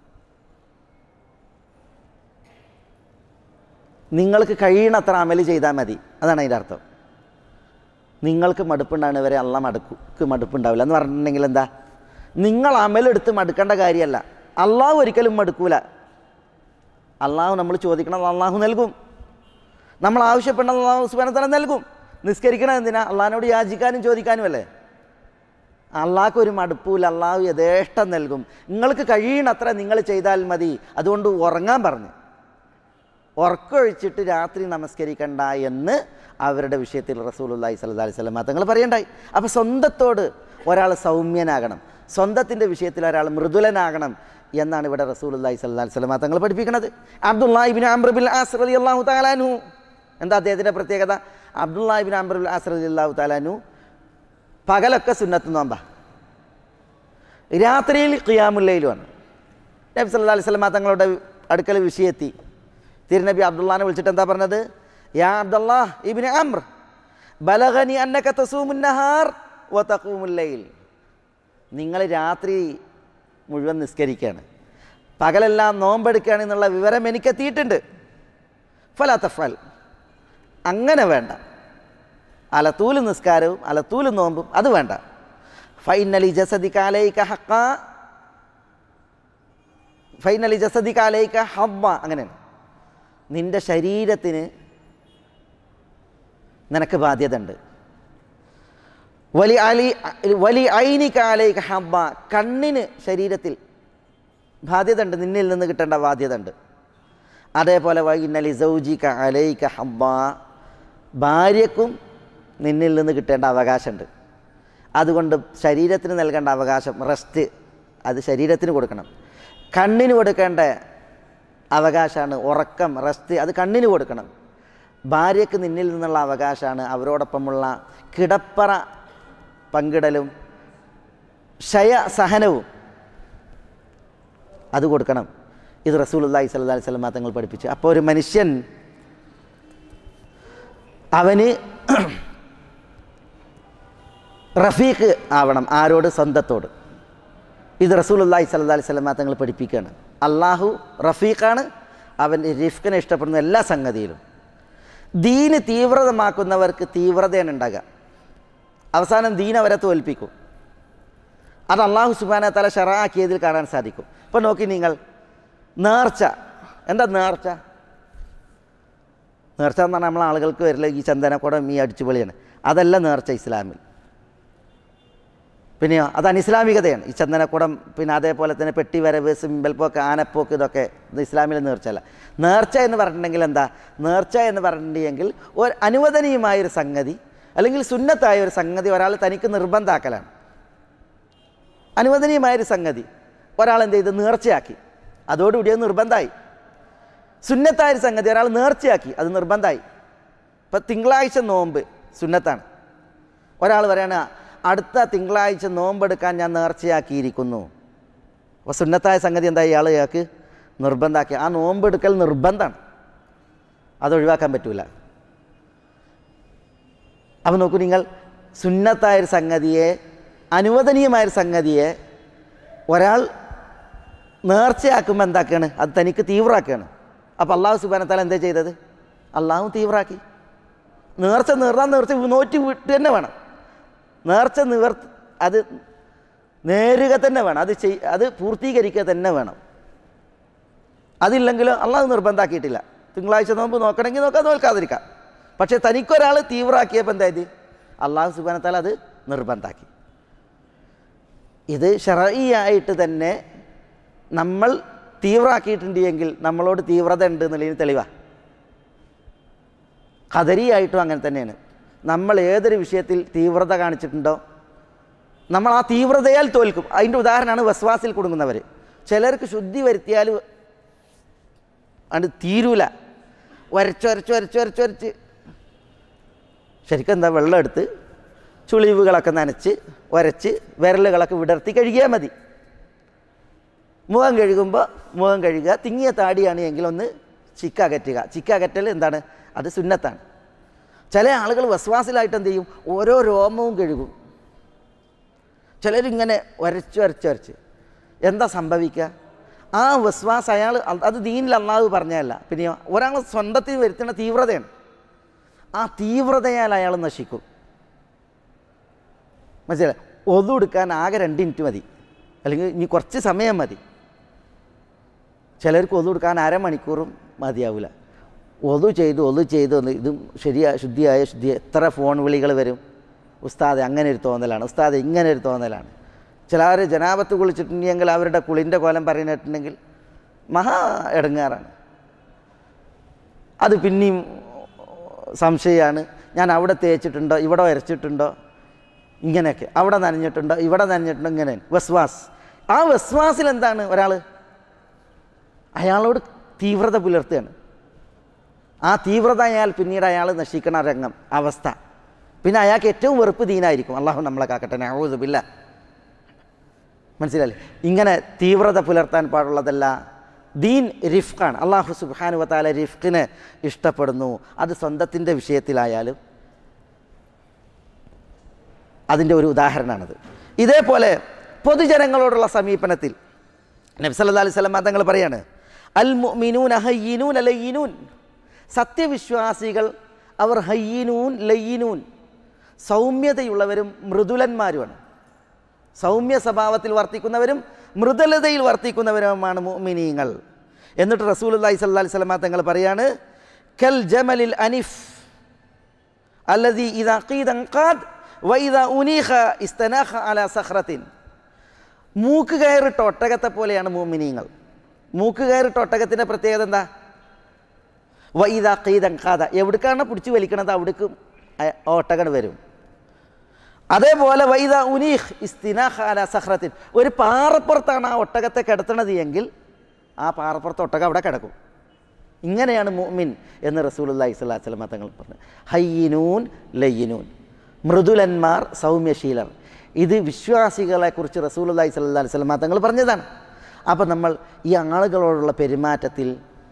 നിങ്ങൾക്ക് കഴിയണത്ര അമല് ചെയ്താൽ മതി, അതാണ് അതിൻ്റെ അർത്ഥം. നിങ്ങൾക്ക് മടുപ്പുണ്ടാകുന്ന വരെ അള്ളാഹ് മടുക്ക് മടുപ്പുണ്ടാവില്ല എന്ന് പറഞ്ഞിട്ടുണ്ടെങ്കിൽ എന്താ? നിങ്ങൾ അമലെടുത്ത് മടുക്കേണ്ട കാര്യമല്ല. അള്ളാഹു ഒരിക്കലും മടുക്കൂല. അള്ളാഹു നമ്മൾ ചോദിക്കണം, അള്ളാഹു നൽകും. നമ്മൾ ആവശ്യപ്പെടുന്ന അള്ളാഹു സുബ്ഹാനഹു വ തആല നൽകും. നിസ്കരിക്കണം എന്തിനാ? അള്ളാഹിനോട് യാചിക്കാനും ചോദിക്കാനും അല്ലേ? അള്ളാഹ്ക്ക് ഒരു മടുപ്പില്ല, അള്ളാഹു യഥേഷ്ടം നൽകും. നിങ്ങൾക്ക് കഴിയണത്ര നിങ്ങൾ ചെയ്താൽ മതി. അതുകൊണ്ട് ഉറങ്ങാൻ പറഞ്ഞു. ഉറക്കൊഴിച്ചിട്ട് രാത്രി നമസ്കരിക്കണ്ട എന്ന് അവരുടെ വിഷയത്തിൽ റസൂലുള്ളാഹി സ്വല്ലല്ലാഹി അലൈഹി വസല്ലം തങ്ങൾ പറയണ്ടായി. അപ്പോൾ സ്വന്തത്തോട് ഒരാൾ സൗമ്യനാകണം, സ്വന്തത്തിൻ്റെ വിഷയത്തിൽ ഒരാൾ മൃദുലനാകണം എന്നാണ് ഇവിടെ റസൂലുള്ളാഹി സ്വല്ലല്ലാഹി അലൈഹി വസല്ലം തങ്ങൾ പഠിപ്പിക്കുന്നത്. അബ്ദുല്ലാഹി ഇബ്നു അംർ ബിൻ ആസ് റളിയല്ലാഹു തആല അൻഹു, എന്താ അദ്ദേഹത്തിൻ്റെ പ്രത്യേകത? അബ്ദുല്ലാഹി ഇബ്നു അംർ ബിൻ ആസ് റളിയല്ലാഹു തആല അൻഹു പകലൊക്കെ സുന്നത്ത് നോമ്പ, രാത്രിയിൽ ഖിയാമുൽ ലൈലുമാണ്. നബി സല്ലല്ലാഹു അലൈഹി വസല്ലം തങ്ങളുടെ അടുക്കൽ വിഷയത്തി തിരുനബി അബ്ദുല്ലാനെ വിളിച്ചിട്ട് എന്താ പറഞ്ഞത്? യാ അബ്ദുല്ലാഹ് ഇബ്നു അംർ ബലഗനി അന്നക തസൂമുൻ നഹാർ വ തഖൂമുൽ ലൈൽ. നിങ്ങൾ രാത്രി മുഴുവൻ നിസ്കരിക്കുകയാണ്, പകലെല്ലാം നോമ്പെടുക്കുകയാണ് എന്നുള്ള വിവരം എനിക്കെത്തിയിട്ടുണ്ട്. ഫലാ തഫ്അൽ, അങ്ങനെ വേണ്ട. അലത്തൂല് നിസ്കാരവും അലത്തൂല് നോമ്പും അത് വേണ്ട. ഫൈനലി ജസദിക അലൈക ഹഖ ഫൈനലി ജസദിക അലൈക ഹബ്ബ, അങ്ങനെയാണ്. നിൻ്റെ ശരീരത്തിന് നിനക്ക് ബാധ്യത ഉണ്ട്. വലി അലി വലി ഐനിക അലൈക ഹബ്ബ, കണ്ണിന് ശരീരത്തിൽ ബാധ്യത ഉണ്ട്, നിന്നിൽ നിന്ന് കിട്ടേണ്ട ബാധ്യത ഉണ്ട്. അതേപോലെ വൈനലി സൗജിക അലൈക ഹബ്ബ, ഭാര്യക്കും നിന്നിൽ നിന്ന് കിട്ടേണ്ട അവകാശമുണ്ട്. അതുകൊണ്ട് ശരീരത്തിന് നൽകേണ്ട അവകാശം റെസ്റ്റ്, അത് ശരീരത്തിന് കൊടുക്കണം. കണ്ണിന് കൊടുക്കേണ്ട അവകാശമാണ് ഉറക്കം, റെസ്റ്റ്, അത് കണ്ണിന് കൊടുക്കണം. ഭാര്യയ്ക്ക് നിന്നിൽ നിന്നുള്ള അവകാശമാണ് അവരോടൊപ്പമുള്ള കിടപ്പറ പങ്കിടലും ക്ഷയ സഹനവും, അത് കൊടുക്കണം. ഇത് റസൂലുള്ളാഹി സ്വല്ലല്ലാഹി അലൈഹി വസല്ലം തങ്ങൾ പഠിപ്പിച്ചു. അപ്പോൾ ഒരു മനുഷ്യൻ അവന് റഫീഖ് ആവണം. ആരോട്? സ്വന്തത്തോട്. ഇത് റസൂലുള്ളാഹി സ്വല്ലല്ലാഹി അലൈഹി വസല്ലം തങ്ങൾ പഠിപ്പിക്കുകയാണ്. അള്ളാഹു റഫീഖാണ്, അവൻ റിഫ്ഖിനെ ഇഷ്ടപ്പെടുന്ന എല്ലാ സംഗതിയിലും. ദീന് തീവ്രതമാക്കുന്നവർക്ക് തീവ്രതയാണ് ഉണ്ടാകുക, അവസാനം ദീൻ അവരെ തോൽപ്പിക്കും. അത് അള്ളാഹു സുബ്ഹാനഹു വ തആല ശറഅാക്കിയതിൽ കാണാൻ സാധിക്കും. ഇപ്പോൾ നോക്കി നിങ്ങൾ, നേർച്ച. എന്താ നേർച്ച? നേർച്ച എന്ന് പറഞ്ഞാൽ നമ്മളെ ആളുകൾക്ക് വരില്ല ഈ ചന്ദനക്കുടം, ഈ അടിച്ചുപൊളിയാണ്. അതല്ല നേർച്ച ഇസ്ലാമിൽ. പിന്നെയോ അത് അനിസ്ലാമികതയാണ്. ഈ ചന്ദനക്കുടം, പിന്നെ അതേപോലെ തന്നെ പെട്ടിവരവ്, സിമ്പൽപോക്ക്, ആനപ്പോക്ക്, ഇതൊക്കെ ഇത് ഇസ്ലാമിൽ നേർച്ചയല്ല. നേർച്ച എന്ന് പറഞ്ഞിട്ടുണ്ടെങ്കിൽ എന്താ? നേർച്ച എന്ന് പറഞ്ഞിട്ടുണ്ടെങ്കിൽ ഒരു അനുവദനീയമായൊരു സംഗതി അല്ലെങ്കിൽ സുന്നത്തായ ഒരു സംഗതി ഒരാൾ തനിക്ക് നിർബന്ധമാക്കലാണ്. അനുവദനീയമായൊരു സംഗതി ഒരാൾ എന്ത് ചെയ്ത്? നേർച്ചയാക്കി, അതോടുകൂടി അത് നിർബന്ധമായി. സുന്നത്തായൊരു സംഗതി ഒരാൾ നേർച്ചയാക്കി, അത് നിർബന്ധമായി. ഇപ്പം തിങ്കളാഴ്ച നോമ്പ് സുന്നത്താണ്. ഒരാൾ പറയാണ് അടുത്ത തിങ്കളാഴ്ച നോമ്പെടുക്കാൻ ഞാൻ നേർച്ചയാക്കിയിരിക്കുന്നു. അപ്പോൾ സുന്നത്തായ സംഗതി എന്താ? ഇയാൾ ഇയാൾക്ക് നിർബന്ധമാക്കി. ആ നോമ്പെടുക്കൽ നിർബന്ധമാണ്, അതൊഴിവാക്കാൻ പറ്റൂല. അപ്പോൾ നോക്കൂ നിങ്ങൾ, സുന്നത്തായൊരു സംഗതിയെ അനുവദനീയമായൊരു സംഗതിയെ ഒരാൾ നേർച്ചയാക്കുമ്പോൾ എന്താക്കുകയാണ്? അത് തനിക്ക് തീവ്രമാക്കുകയാണ്. അപ്പോൾ അള്ളാഹു സുബ്ഹാനഹു വ തആല എന്താ ചെയ്തത്? അള്ളാഹു തീവ്രമാക്കി. നേർച്ച നേർത്താൻ നേർച്ച നോറ്റി വിട്ട് തന്നെ വേണം. നേർച്ച നിവർ അത് നേരുക തന്നെ വേണം. അത് ചെയ് അത് പൂർത്തീകരിക്കുക തന്നെ വേണം. അതില്ലെങ്കിലും അള്ളാഹു നിർബന്ധമാക്കിയിട്ടില്ല. തിങ്കളാഴ്ച നോമ്പ് നോക്കണമെങ്കിൽ നോക്കാം, നോക്കാതിരിക്കാം. പക്ഷേ തനിക്കൊരാൾ തീവ്രമാക്കിയപ്പോൾ എന്തായത്? അള്ളാഹു സുബ്ഹാനഹു വ തആല അത് നിർബന്ധമാക്കി. ഇത് ശർഈയായിട്ട് തന്നെ നമ്മൾ തീവ്രമാക്കിയിട്ടുണ്ട് എങ്കിൽ നമ്മളോട് തീവ്രത ഉണ്ട് എന്നുള്ളതിന് തെളിവാണ്. ഖദരിയായിട്ടും അങ്ങനെ തന്നെയാണ്. നമ്മൾ ഏതൊരു വിഷയത്തിൽ തീവ്രത കാണിച്ചിട്ടുണ്ടോ നമ്മൾ ആ തീവ്രതയാൽ തോൽക്കും. അതിൻ്റെ ഉദാഹരണമാണ് വസ്വാസിൽ കുടുങ്ങുന്നവർ. ചിലർക്ക് ശുദ്ധി വരുത്തിയാൽ അത് തീരൂല. വരച്ചൊരച്ച് വരച്ച് വരച്ച് ശരിക്കും എന്താ, വെള്ളം എടുത്ത് ചുളിവുകളൊക്കെ നനച്ച് ഉരച്ച് വിരലുകളൊക്കെ വിടർത്തി കഴുകിയാൽ മതി. മുഖം കഴുകുമ്പോൾ മുഖം കഴുകുക. തിങ്ങിയ താടിയാണ് എങ്കിൽ ഒന്ന് ചിക്ക അകറ്റുക. ചിക്ക അകറ്റൽ എന്താണ്? അത് സുന്നത്താണ്. ചില ആളുകൾ വസ്വാസിലായിട്ട് എന്ത് ചെയ്യും? ഓരോ രോമവും കഴുകും. ചിലരിങ്ങനെ വരച്ച് വരച്ച് വരച്ച് എന്താ സംഭവിക്കുക? ആ വസ്വാസ് അയാൾ അത് ദീനിൽ അല്ലാഹു പറഞ്ഞതല്ല, പിന്നെ ഒരാൾ സ്വന്തത്തിൽ വരുത്തുന്ന തീവ്രതയാണ്. ആ തീവ്രതയാൽ അയാൾ നശിക്കും. മനസ്സിലായി? ഒതു എടുക്കാൻ ആകെ രണ്ട് മിനിറ്റ് മതി, അല്ലെങ്കിൽ ഇനി കുറച്ച് സമയം മതി. ചിലർക്ക് ഒതു എടുക്കാൻ അരമണിക്കൂറും മതിയാവില്ല. ഒതു ചെയ്തു ഒതു ചെയ്തു ഒന്ന് ഇതും ശരിയായ ശുദ്ധിയായ ശുദ്ധി എത്ര ഫോൺ വിളികൾ വരും. ഉസ്താദ് അങ്ങനെ ഒരു തോന്നലാണ്, ഉസ്താദ് ഇങ്ങനെ ഒരു തോന്നലാണ്. ചിലർ ജനാപത്ത് കുളിച്ചിട്ടുണ്ടെങ്കിൽ അവരുടെ കുളിൻ്റെ കോലം പറയുന്നിട്ടുണ്ടെങ്കിൽ മഹാ ഇടങ്ങാറാണ്. അത് പിന്നെയും സംശയമാണ്. ഞാൻ അവിടെ തേച്ചിട്ടുണ്ടോ, ഇവിടെ വരച്ചിട്ടുണ്ടോ, ഇങ്ങനെയൊക്കെ അവിടെ നനഞ്ഞിട്ടുണ്ടോ, ഇവിടെ നനഞ്ഞിട്ടുണ്ടോ, ഇങ്ങനെ വസ്വാസ്. ആ വസ്വാസിൽ എന്താണ്? ഒരാൾ അയാളോട് തീവ്രത പുലർത്തുകയാണ്. ആ തീവ്രത അയാൾ പിന്നീട് അയാൾ നശിക്കണ രംഗം അവസ്ഥ. പിന്നെ അയാൾക്ക് ഏറ്റവും വെറുപ്പ് ദീനായിരിക്കും. അള്ളാഹു നമ്മളെ കാക്കട്ടെ, നഊദു ബില്ലാഹ്. മനസ്സിലായില്ലേ? ഇങ്ങനെ തീവ്രത പുലർത്താൻ പാടുള്ളതല്ല. ദീൻ റിഫ്ഖാണ്. അള്ളാഹു സുബ്ഹാനഹു വ തആല റിഫ്ഖിനെ ഇഷ്ടപ്പെടുന്നു. അത് സ്വന്തത്തിൻ്റെ വിഷയത്തിലായാലും അതിൻ്റെ ഒരു ഉദാഹരണമാണത്. ഇതേപോലെ പൊതുജനങ്ങളോടുള്ള സമീപനത്തിൽ നബി സല്ലല്ലാഹു അലൈഹി വസല്ലം തങ്ങൾ പറയാണ്, അൽ മുഅ്മിനൂന ഹയ്യിനൂൻ ലയ്യിനൂൻ. സത്യവിശ്വാസികൾ അവർ ഹയ്യിനൂൻ ലയ്യിനൂൻ, സൗമ്യതയുള്ളവരും മൃദുലന്മാരുമാണ്. സൗമ്യ സ്വഭാവത്തിൽ വർത്തിക്കുന്നവരും മൃദുലതയിൽ വർത്തിക്കുന്നവരുമാണ് മുഅ്മിനീങ്ങൾ. എന്നിട്ട് റസൂലുള്ളാഹി സ്വല്ലല്ലാഹു അലൈഹി വസല്ലം തങ്ങൾ പറയാണ്, കൽ ജമലിൽ അനിഫ് അല്ലദീ ഇദാ ഖീദ ഖാദ് വഇദാ ഉനീഖ ഇസ്തനാഖ അലാ സഖറത്തിൻ. മൂക്ക് കയറിട്ട ഒട്ടകത്തെ പോലെയാണ് മുഅ്മിനീങ്ങൾ. മൂക്ക് കയറിട്ട ഒട്ടകത്തിൻ്റെ പ്രത്യേകത എന്താ? വഇദാ ഖീദ ഖാദ, എവിടേക്കാണ് പിടിച്ച് വലിക്കണത് അവിടേക്ക് ഒട്ടകൻ വരും. അതേപോലെ വൈദാ ഉനീഖ് ഇസ്തിനാഖ അലാ സഖറത്തിൻ, ഒരു പാറപ്പുറത്താണ് ആ ഒട്ടകത്തെ കിടത്തണത് എങ്കിൽ ആ പാറപ്പുറത്ത് ഒട്ടകം അവിടെ കിടക്കും. ഇങ്ങനെയാണ് മുഅ്മിൻ എന്ന് റസൂലുള്ളാഹി സ്വല്ലല്ലാഹു അലൈഹി വസല്ലം തങ്ങൾ പറഞ്ഞു. ഹയ്യിനൂൻ ലയ്യിനൂൻ, മൃദുലന്മാർ സൗമ്യശീലർ. ഇത് വിശ്വാസികളെക്കുറിച്ച് റസൂലുള്ളാഹി സ്വല്ലല്ലാഹു അലൈഹി വസല്ലം തങ്ങൾ പറഞ്ഞതാണ്. അപ്പം നമ്മൾ ഈ ആളുകളോടുള്ള പെരുമാറ്റത്തിൽ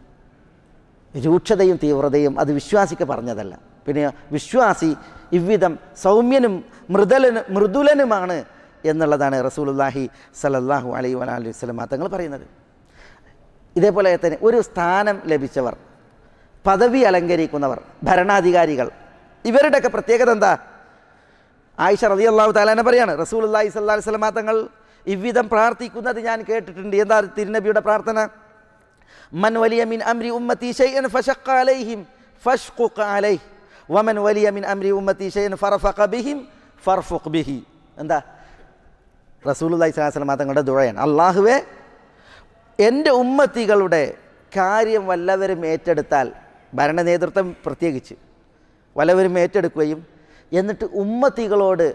രൂക്ഷതയും തീവ്രതയും അത് വിശ്വാസിക്ക് പറഞ്ഞതല്ല. പിന്നെ വിശ്വാസി ഇவ்விധം സൗമ്യനും മൃദുലനും മൃദുലനുമാണ് എന്നുള്ളതാണ് റസൂലുള്ളാഹി സ്വല്ലല്ലാഹു അലൈഹി വസല്ലം തങ്ങൾ പറയുന്നത്. ഇതേപോലെ തന്നെ ഒരു സ്ഥാനം ലഭിച്ചവർ, പദവി അലങ്കരിക്കുന്നവർ, ഭരണാധികാരികൾ, ഇവരുടെയൊക്കെ പ്രത്യേകത എന്താ? ആയിഷ റളിയല്ലാഹു തആല അൻഹ പറയാണ്, റസൂലുള്ളാഹി സ്വല്ലല്ലാഹു അലൈഹി വസല്ലം തങ്ങൾ ഇவ்விധം പ്രാർത്ഥിക്കുന്നത് ഞാൻ കേട്ടിട്ടുണ്ട്. എന്താ തിരുനബിയുടെ പ്രാർത്ഥന? മൻ വലിയ മിൻ അംരി ഉമ്മത്തി ശൈഅൻ ഫശഖ അലൈഹിം ഫശ്ഖുഖ അലൈഹി വമൻ വലിയ മിൻ അംരി ഉമ്മത്തി ശൈഅൻ ഫറഫഖ ബിഹിം ഫർഫുഖ് ബിഹി. എന്താ? റസൂലുള്ളാഹി സ്വല്ലല്ലാഹു അലൈഹി വസല്ലം തങ്ങളുടെ ദുആയാണ്, അല്ലാഹുവേ എൻ്റെ ഉമ്മത്തികളുടെ കാര്യം വല്ലവരും ഏറ്റെടുത്താൽ, ഭരണ നേതൃത്വം പ്രത്യേകിച്ച് വല്ലവരും ഏറ്റെടുക്കുകയും എന്നിട്ട് ഉമ്മത്തികളോട്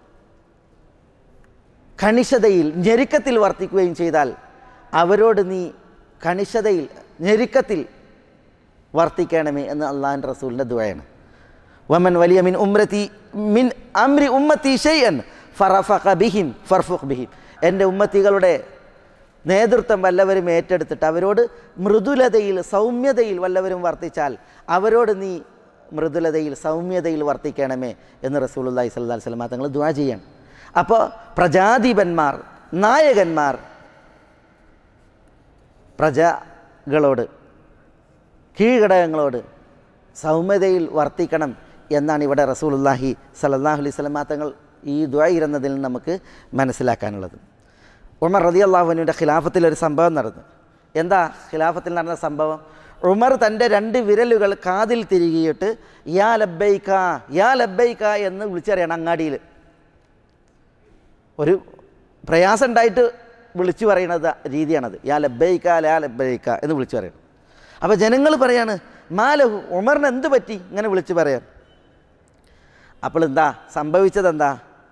കണിശതയിൽ ഞെരുക്കത്തിൽ വർത്തിക്കുകയും ചെയ്താൽ അവരോട് നീ കണിശതയിൽ ഞെരുക്കത്തിൽ വർത്തിക്കണമേ എന്ന് അള്ളാഹുവിൻ്റെ റസൂലിൻ്റെ ദുആയാണ്. വമൻ വലിയ മിൻ ഉമ്രതി മിൻ അംരി ഉമ്മത്തി ശൈഅൻ ഫറഫഖ ബിഹിം ഫർഫുഖ് ബിഹിം, എൻ്റെ ഉമ്മത്തികളുടെ നേതൃത്വം വല്ലവരും ഏറ്റെടുത്തിട്ട് അവരോട് മൃദുലതയിൽ സൗമ്യതയിൽ വല്ലവരും വർത്തിച്ചാൽ അവരോട് നീ മൃദുലതയിൽ സൗമ്യതയിൽ വർത്തിക്കണമേ എന്ന് റസൂലുള്ളാഹി സ്വല്ലല്ലാഹു അലൈഹി വസല്ലം തങ്ങൾ ദുആ ചെയ്യാണ്. അപ്പോൾ പ്രജാധിപന്മാർ, നായകന്മാർ പ്രജകളോട്, കീഴ്ഘടകങ്ങളോട് സൗമ്യതയിൽ വർത്തിക്കണം എന്നാണ് ഇവിടെ റസൂലുള്ളാഹി സ്വല്ലല്ലാഹു അലൈഹി വസല്ലം തങ്ങൾ ഈ ദുആ ഇരുന്നതിൽ നിന്ന് നമുക്ക് മനസ്സിലാക്കാനുള്ളത്. ഉമർ റളിയല്ലാഹു അൻഹുവിൻ്റെ ഖിലാഫത്തിലൊരു സംഭവം നടന്നു. എന്താ ഖിലാഫത്തിൽ നടന്ന സംഭവം? ഉമർ തൻ്റെ രണ്ട് വിരലുകൾ കാതിൽ തിരികിയിട്ട് യാ ലബ്ബൈക യാ ലബ്ബൈക എന്ന് വിളിച്ചറിയണം. അങ്ങാടിയിൽ ഒരു പ്രയാസം ഉണ്ടായിട്ട് വിളിച്ചു പറയുന്നത് രീതിയാണത്. യാ ലബ്ബൈക യാ ലബ്ബൈക എന്ന് വിളിച്ചു പറയണം. അപ്പോൾ ജനങ്ങൾ പറയാണ് മാലഹു, ഉമറിന് എന്ത് പറ്റി ഇങ്ങനെ വിളിച്ചു പറയാൻ? അപ്പോൾ എന്താ സംഭവിച്ചത്? എന്താ,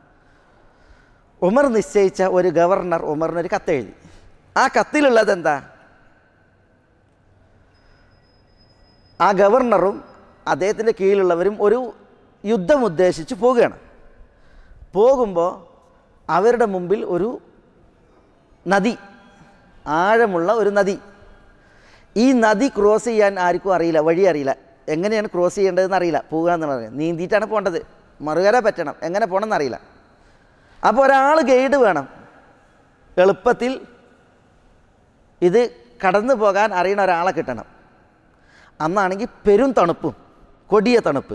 ഉമർ നിശ്ചയിച്ച ഒരു ഗവർണർ ഉമറിനൊരു കത്തെഴുതി. ആ കത്തിലുള്ളത് എന്താ? ആ ഗവർണറും അദ്ദേഹത്തിൻ്റെ കീഴിലുള്ളവരും ഒരു യുദ്ധം ഉദ്ദേശിച്ച് പോവുകയാണ്. പോകുമ്പോൾ അവരുടെ മുമ്പിൽ ഒരു നദി, ആഴമുള്ള ഒരു നദി. ഈ നദി ക്രോസ് ചെയ്യാൻ ആർക്കും അറിയില്ല, വഴി അറിയില്ല, എങ്ങനെയാണ് ക്രോസ് ചെയ്യേണ്ടതെന്ന് അറിയില്ല. പോകുക എന്നുള്ള പറയുന്നത് നീന്തിയിട്ടാണ് പോകേണ്ടത്, മറുകര പറ്റണം, എങ്ങനെ പോകണമെന്ന് അറിയില്ല. അപ്പോൾ ഒരാൾ ഗൈഡ് വേണം, എളുപ്പത്തിൽ ഇത് കടന്നു പോകാൻ അറിയണ ഒരാളെ കിട്ടണം. അന്നാണെങ്കിൽ പെരും തണുപ്പും കൊടിയ തണുപ്പ്,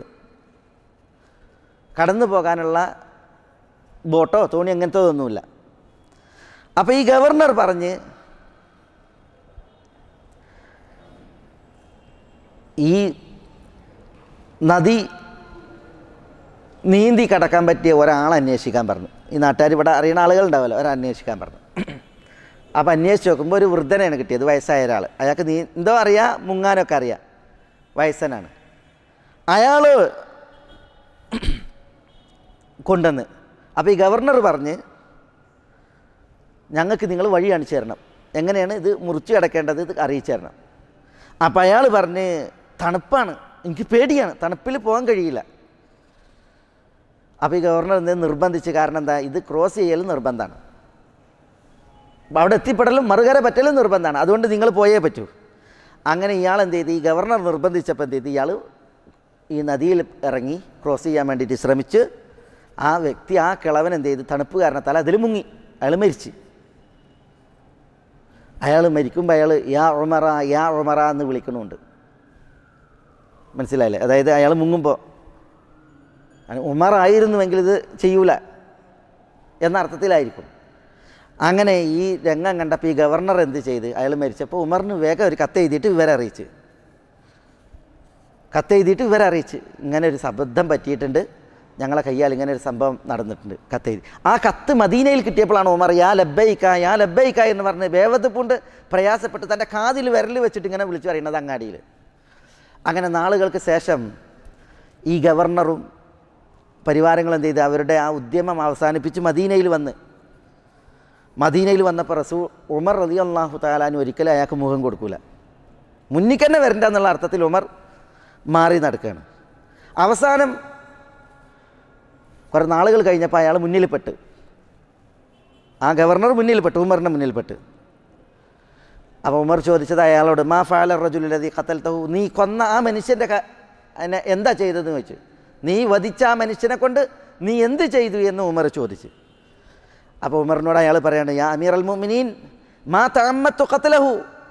കടന്നു പോകാനുള്ള ബോട്ടോ തോണി അങ്ങനത്തെ ഒന്നുമില്ല. അപ്പോൾ ഈ ഗവർണർ പറഞ്ഞ് ഈ നദി നീന്തി കടക്കാൻ പറ്റിയ ഒരാളെ അന്വേഷിക്കാൻ പറഞ്ഞു. ഈ നാട്ടുകാർ ഇവിടെ അറിയുന്ന ആളുകളുണ്ടാവുമല്ലോ, ഒരാൾ അന്വേഷിക്കാൻ പറഞ്ഞു. അപ്പോൾ അന്വേഷിച്ച് നോക്കുമ്പോൾ ഒരു വൃദ്ധനെയാണ് കിട്ടിയത്, വയസ്സായ ഒരാൾ. അയാൾക്ക് നീ എന്തോ അറിയാം, മുങ്ങാനൊക്കെ അറിയാം, വയസ്സനാണ്. അയാൾ കൊണ്ടുവന്ന് അപ്പോൾ ഈ ഗവർണർ പറഞ്ഞ് ഞങ്ങൾക്ക് നിങ്ങൾ വഴി കാണിച്ചു തരണം, എങ്ങനെയാണ് ഇത് മുറിച്ച് കിടക്കേണ്ടത് ഇത് അറിയിച്ചു തരണം. അപ്പോൾ അയാൾ പറഞ്ഞ് തണുപ്പാണ്, എനിക്ക് പേടിയാണ്, തണുപ്പിൽ പോകാൻ കഴിയില്ല. അപ്പോൾ ഈ ഗവർണർ എന്ത് നിർബന്ധിച്ച്, കാരണം എന്താ, ഇത് ക്രോസ് ചെയ്യലും നിർബന്ധമാണ്, അവിടെ എത്തിപ്പെടലും മറുകര പറ്റലും നിർബന്ധമാണ്, അതുകൊണ്ട് നിങ്ങൾ പോയേ പറ്റൂ. അങ്ങനെ ഇയാൾ എന്ത് ചെയ്ത്, ഈ ഗവർണർ നിർബന്ധിച്ചപ്പോൾ എന്ത് ചെയ്ത്, ഇയാൾ ഈ നദിയിൽ ഇറങ്ങി ക്രോസ് ചെയ്യാൻ വേണ്ടിയിട്ട് ശ്രമിച്ച് ആ വ്യക്തി, ആ കിളവൻ എന്ത് ചെയ്ത്, തണുപ്പ് കാരണത്താൽ അതിൽ മുങ്ങി, അയാൾ മരിച്ച്. അയാൾ മരിക്കുമ്പോൾ അയാൾ യാ ഉമറ യാ ഉമറ എന്ന് വിളിക്കണമുണ്ട്, മനസ്സിലായില്ലേ? അതായത് അയാൾ മുങ്ങുമ്പോൾ ഉമർ ആയിരുന്നുവെങ്കിൽ ഇത് ചെയ്യൂല എന്ന അർത്ഥത്തിലായിരിക്കും. അങ്ങനെ ഈ രംഗം കണ്ടപ്പോൾ ഈ ഗവർണർ എന്ത് ചെയ്ത്, അയാൾ മരിച്ചപ്പോൾ ഉമറിന് വേഗം ഒരു കത്ത് എഴുതിയിട്ട് വിവരം അറിയിച്ച് കത്ത് എഴുതിയിട്ട് വിവരം അറിയിച്ച് ഇങ്ങനെ ഒരു അബദ്ധം പറ്റിയിട്ടുണ്ട്, ഞങ്ങളെ കയ്യാൽ ഇങ്ങനെ ഒരു സംഭവം നടന്നിട്ടുണ്ട്, കത്ത് എഴുതി. ആ കത്ത് മദീനയിൽ കിട്ടിയപ്പോഴാണ് ഉമർ യാ ലബ്ബൈക യാ ലബ്ബൈക എന്ന് പറഞ്ഞ് വേവത്ത് പൂണ്ട് പ്രയാസപ്പെട്ട് തൻ്റെ കാതിൽ വിരൽ വെച്ചിട്ട് ഇങ്ങനെ വിളിച്ചു പറയുന്നത് അങ്ങാടിയിൽ. അങ്ങനെ നാളുകൾക്ക് ശേഷം ഈ ഗവർണറും പരിവാരങ്ങളും എന്ത് ചെയ്ത് അവരുടെ ആ ഉദ്യമം അവസാനിപ്പിച്ച് മദീനയിൽ വന്ന് മദീനയിൽ വന്നപ്പോൾ റസൂൽ ഉമർ റളിയല്ലാഹു തആല അൻഹു ഒരിക്കലും അയാൾക്ക് മുഖം കൊടുക്കില്ല, മുന്നിൽ തന്നെ വരണ്ട എന്നുള്ള അർത്ഥത്തിൽ ഉമർ മാറി നടക്കുകയാണ്. അവസാനം കുറേ നാളുകൾ കഴിഞ്ഞപ്പോൾ അയാൾ മുന്നിൽപ്പെട്ട്, ആ ഗവർണർ മുന്നിൽപ്പെട്ട്, ഉമറിൻ്റെ മുന്നിൽപ്പെട്ട്. അപ്പോൾ ഉമർ ചോദിച്ചത് അയാളോട് മാ ഫഅല റജുലുൽ ലദീ ഖതൽതഹു, നീ കൊന്ന ആ മനുഷ്യൻ്റെ എന്നെ എന്താ ചെയ്തതെന്ന് ചോദിച്ചു. നീ വധിച്ച ആ മനുഷ്യനെ കൊണ്ട് നീ എന്ത് ചെയ്തു എന്ന് ഉമർ ചോദിച്ചു. അപ്പോൾ ഉമറിനോട് അയാൾ പറയാണ് യാ അമീറൽ മുഅ്മിനീൻ മാ തഅമ്മത്തു ഖത്ലഹു,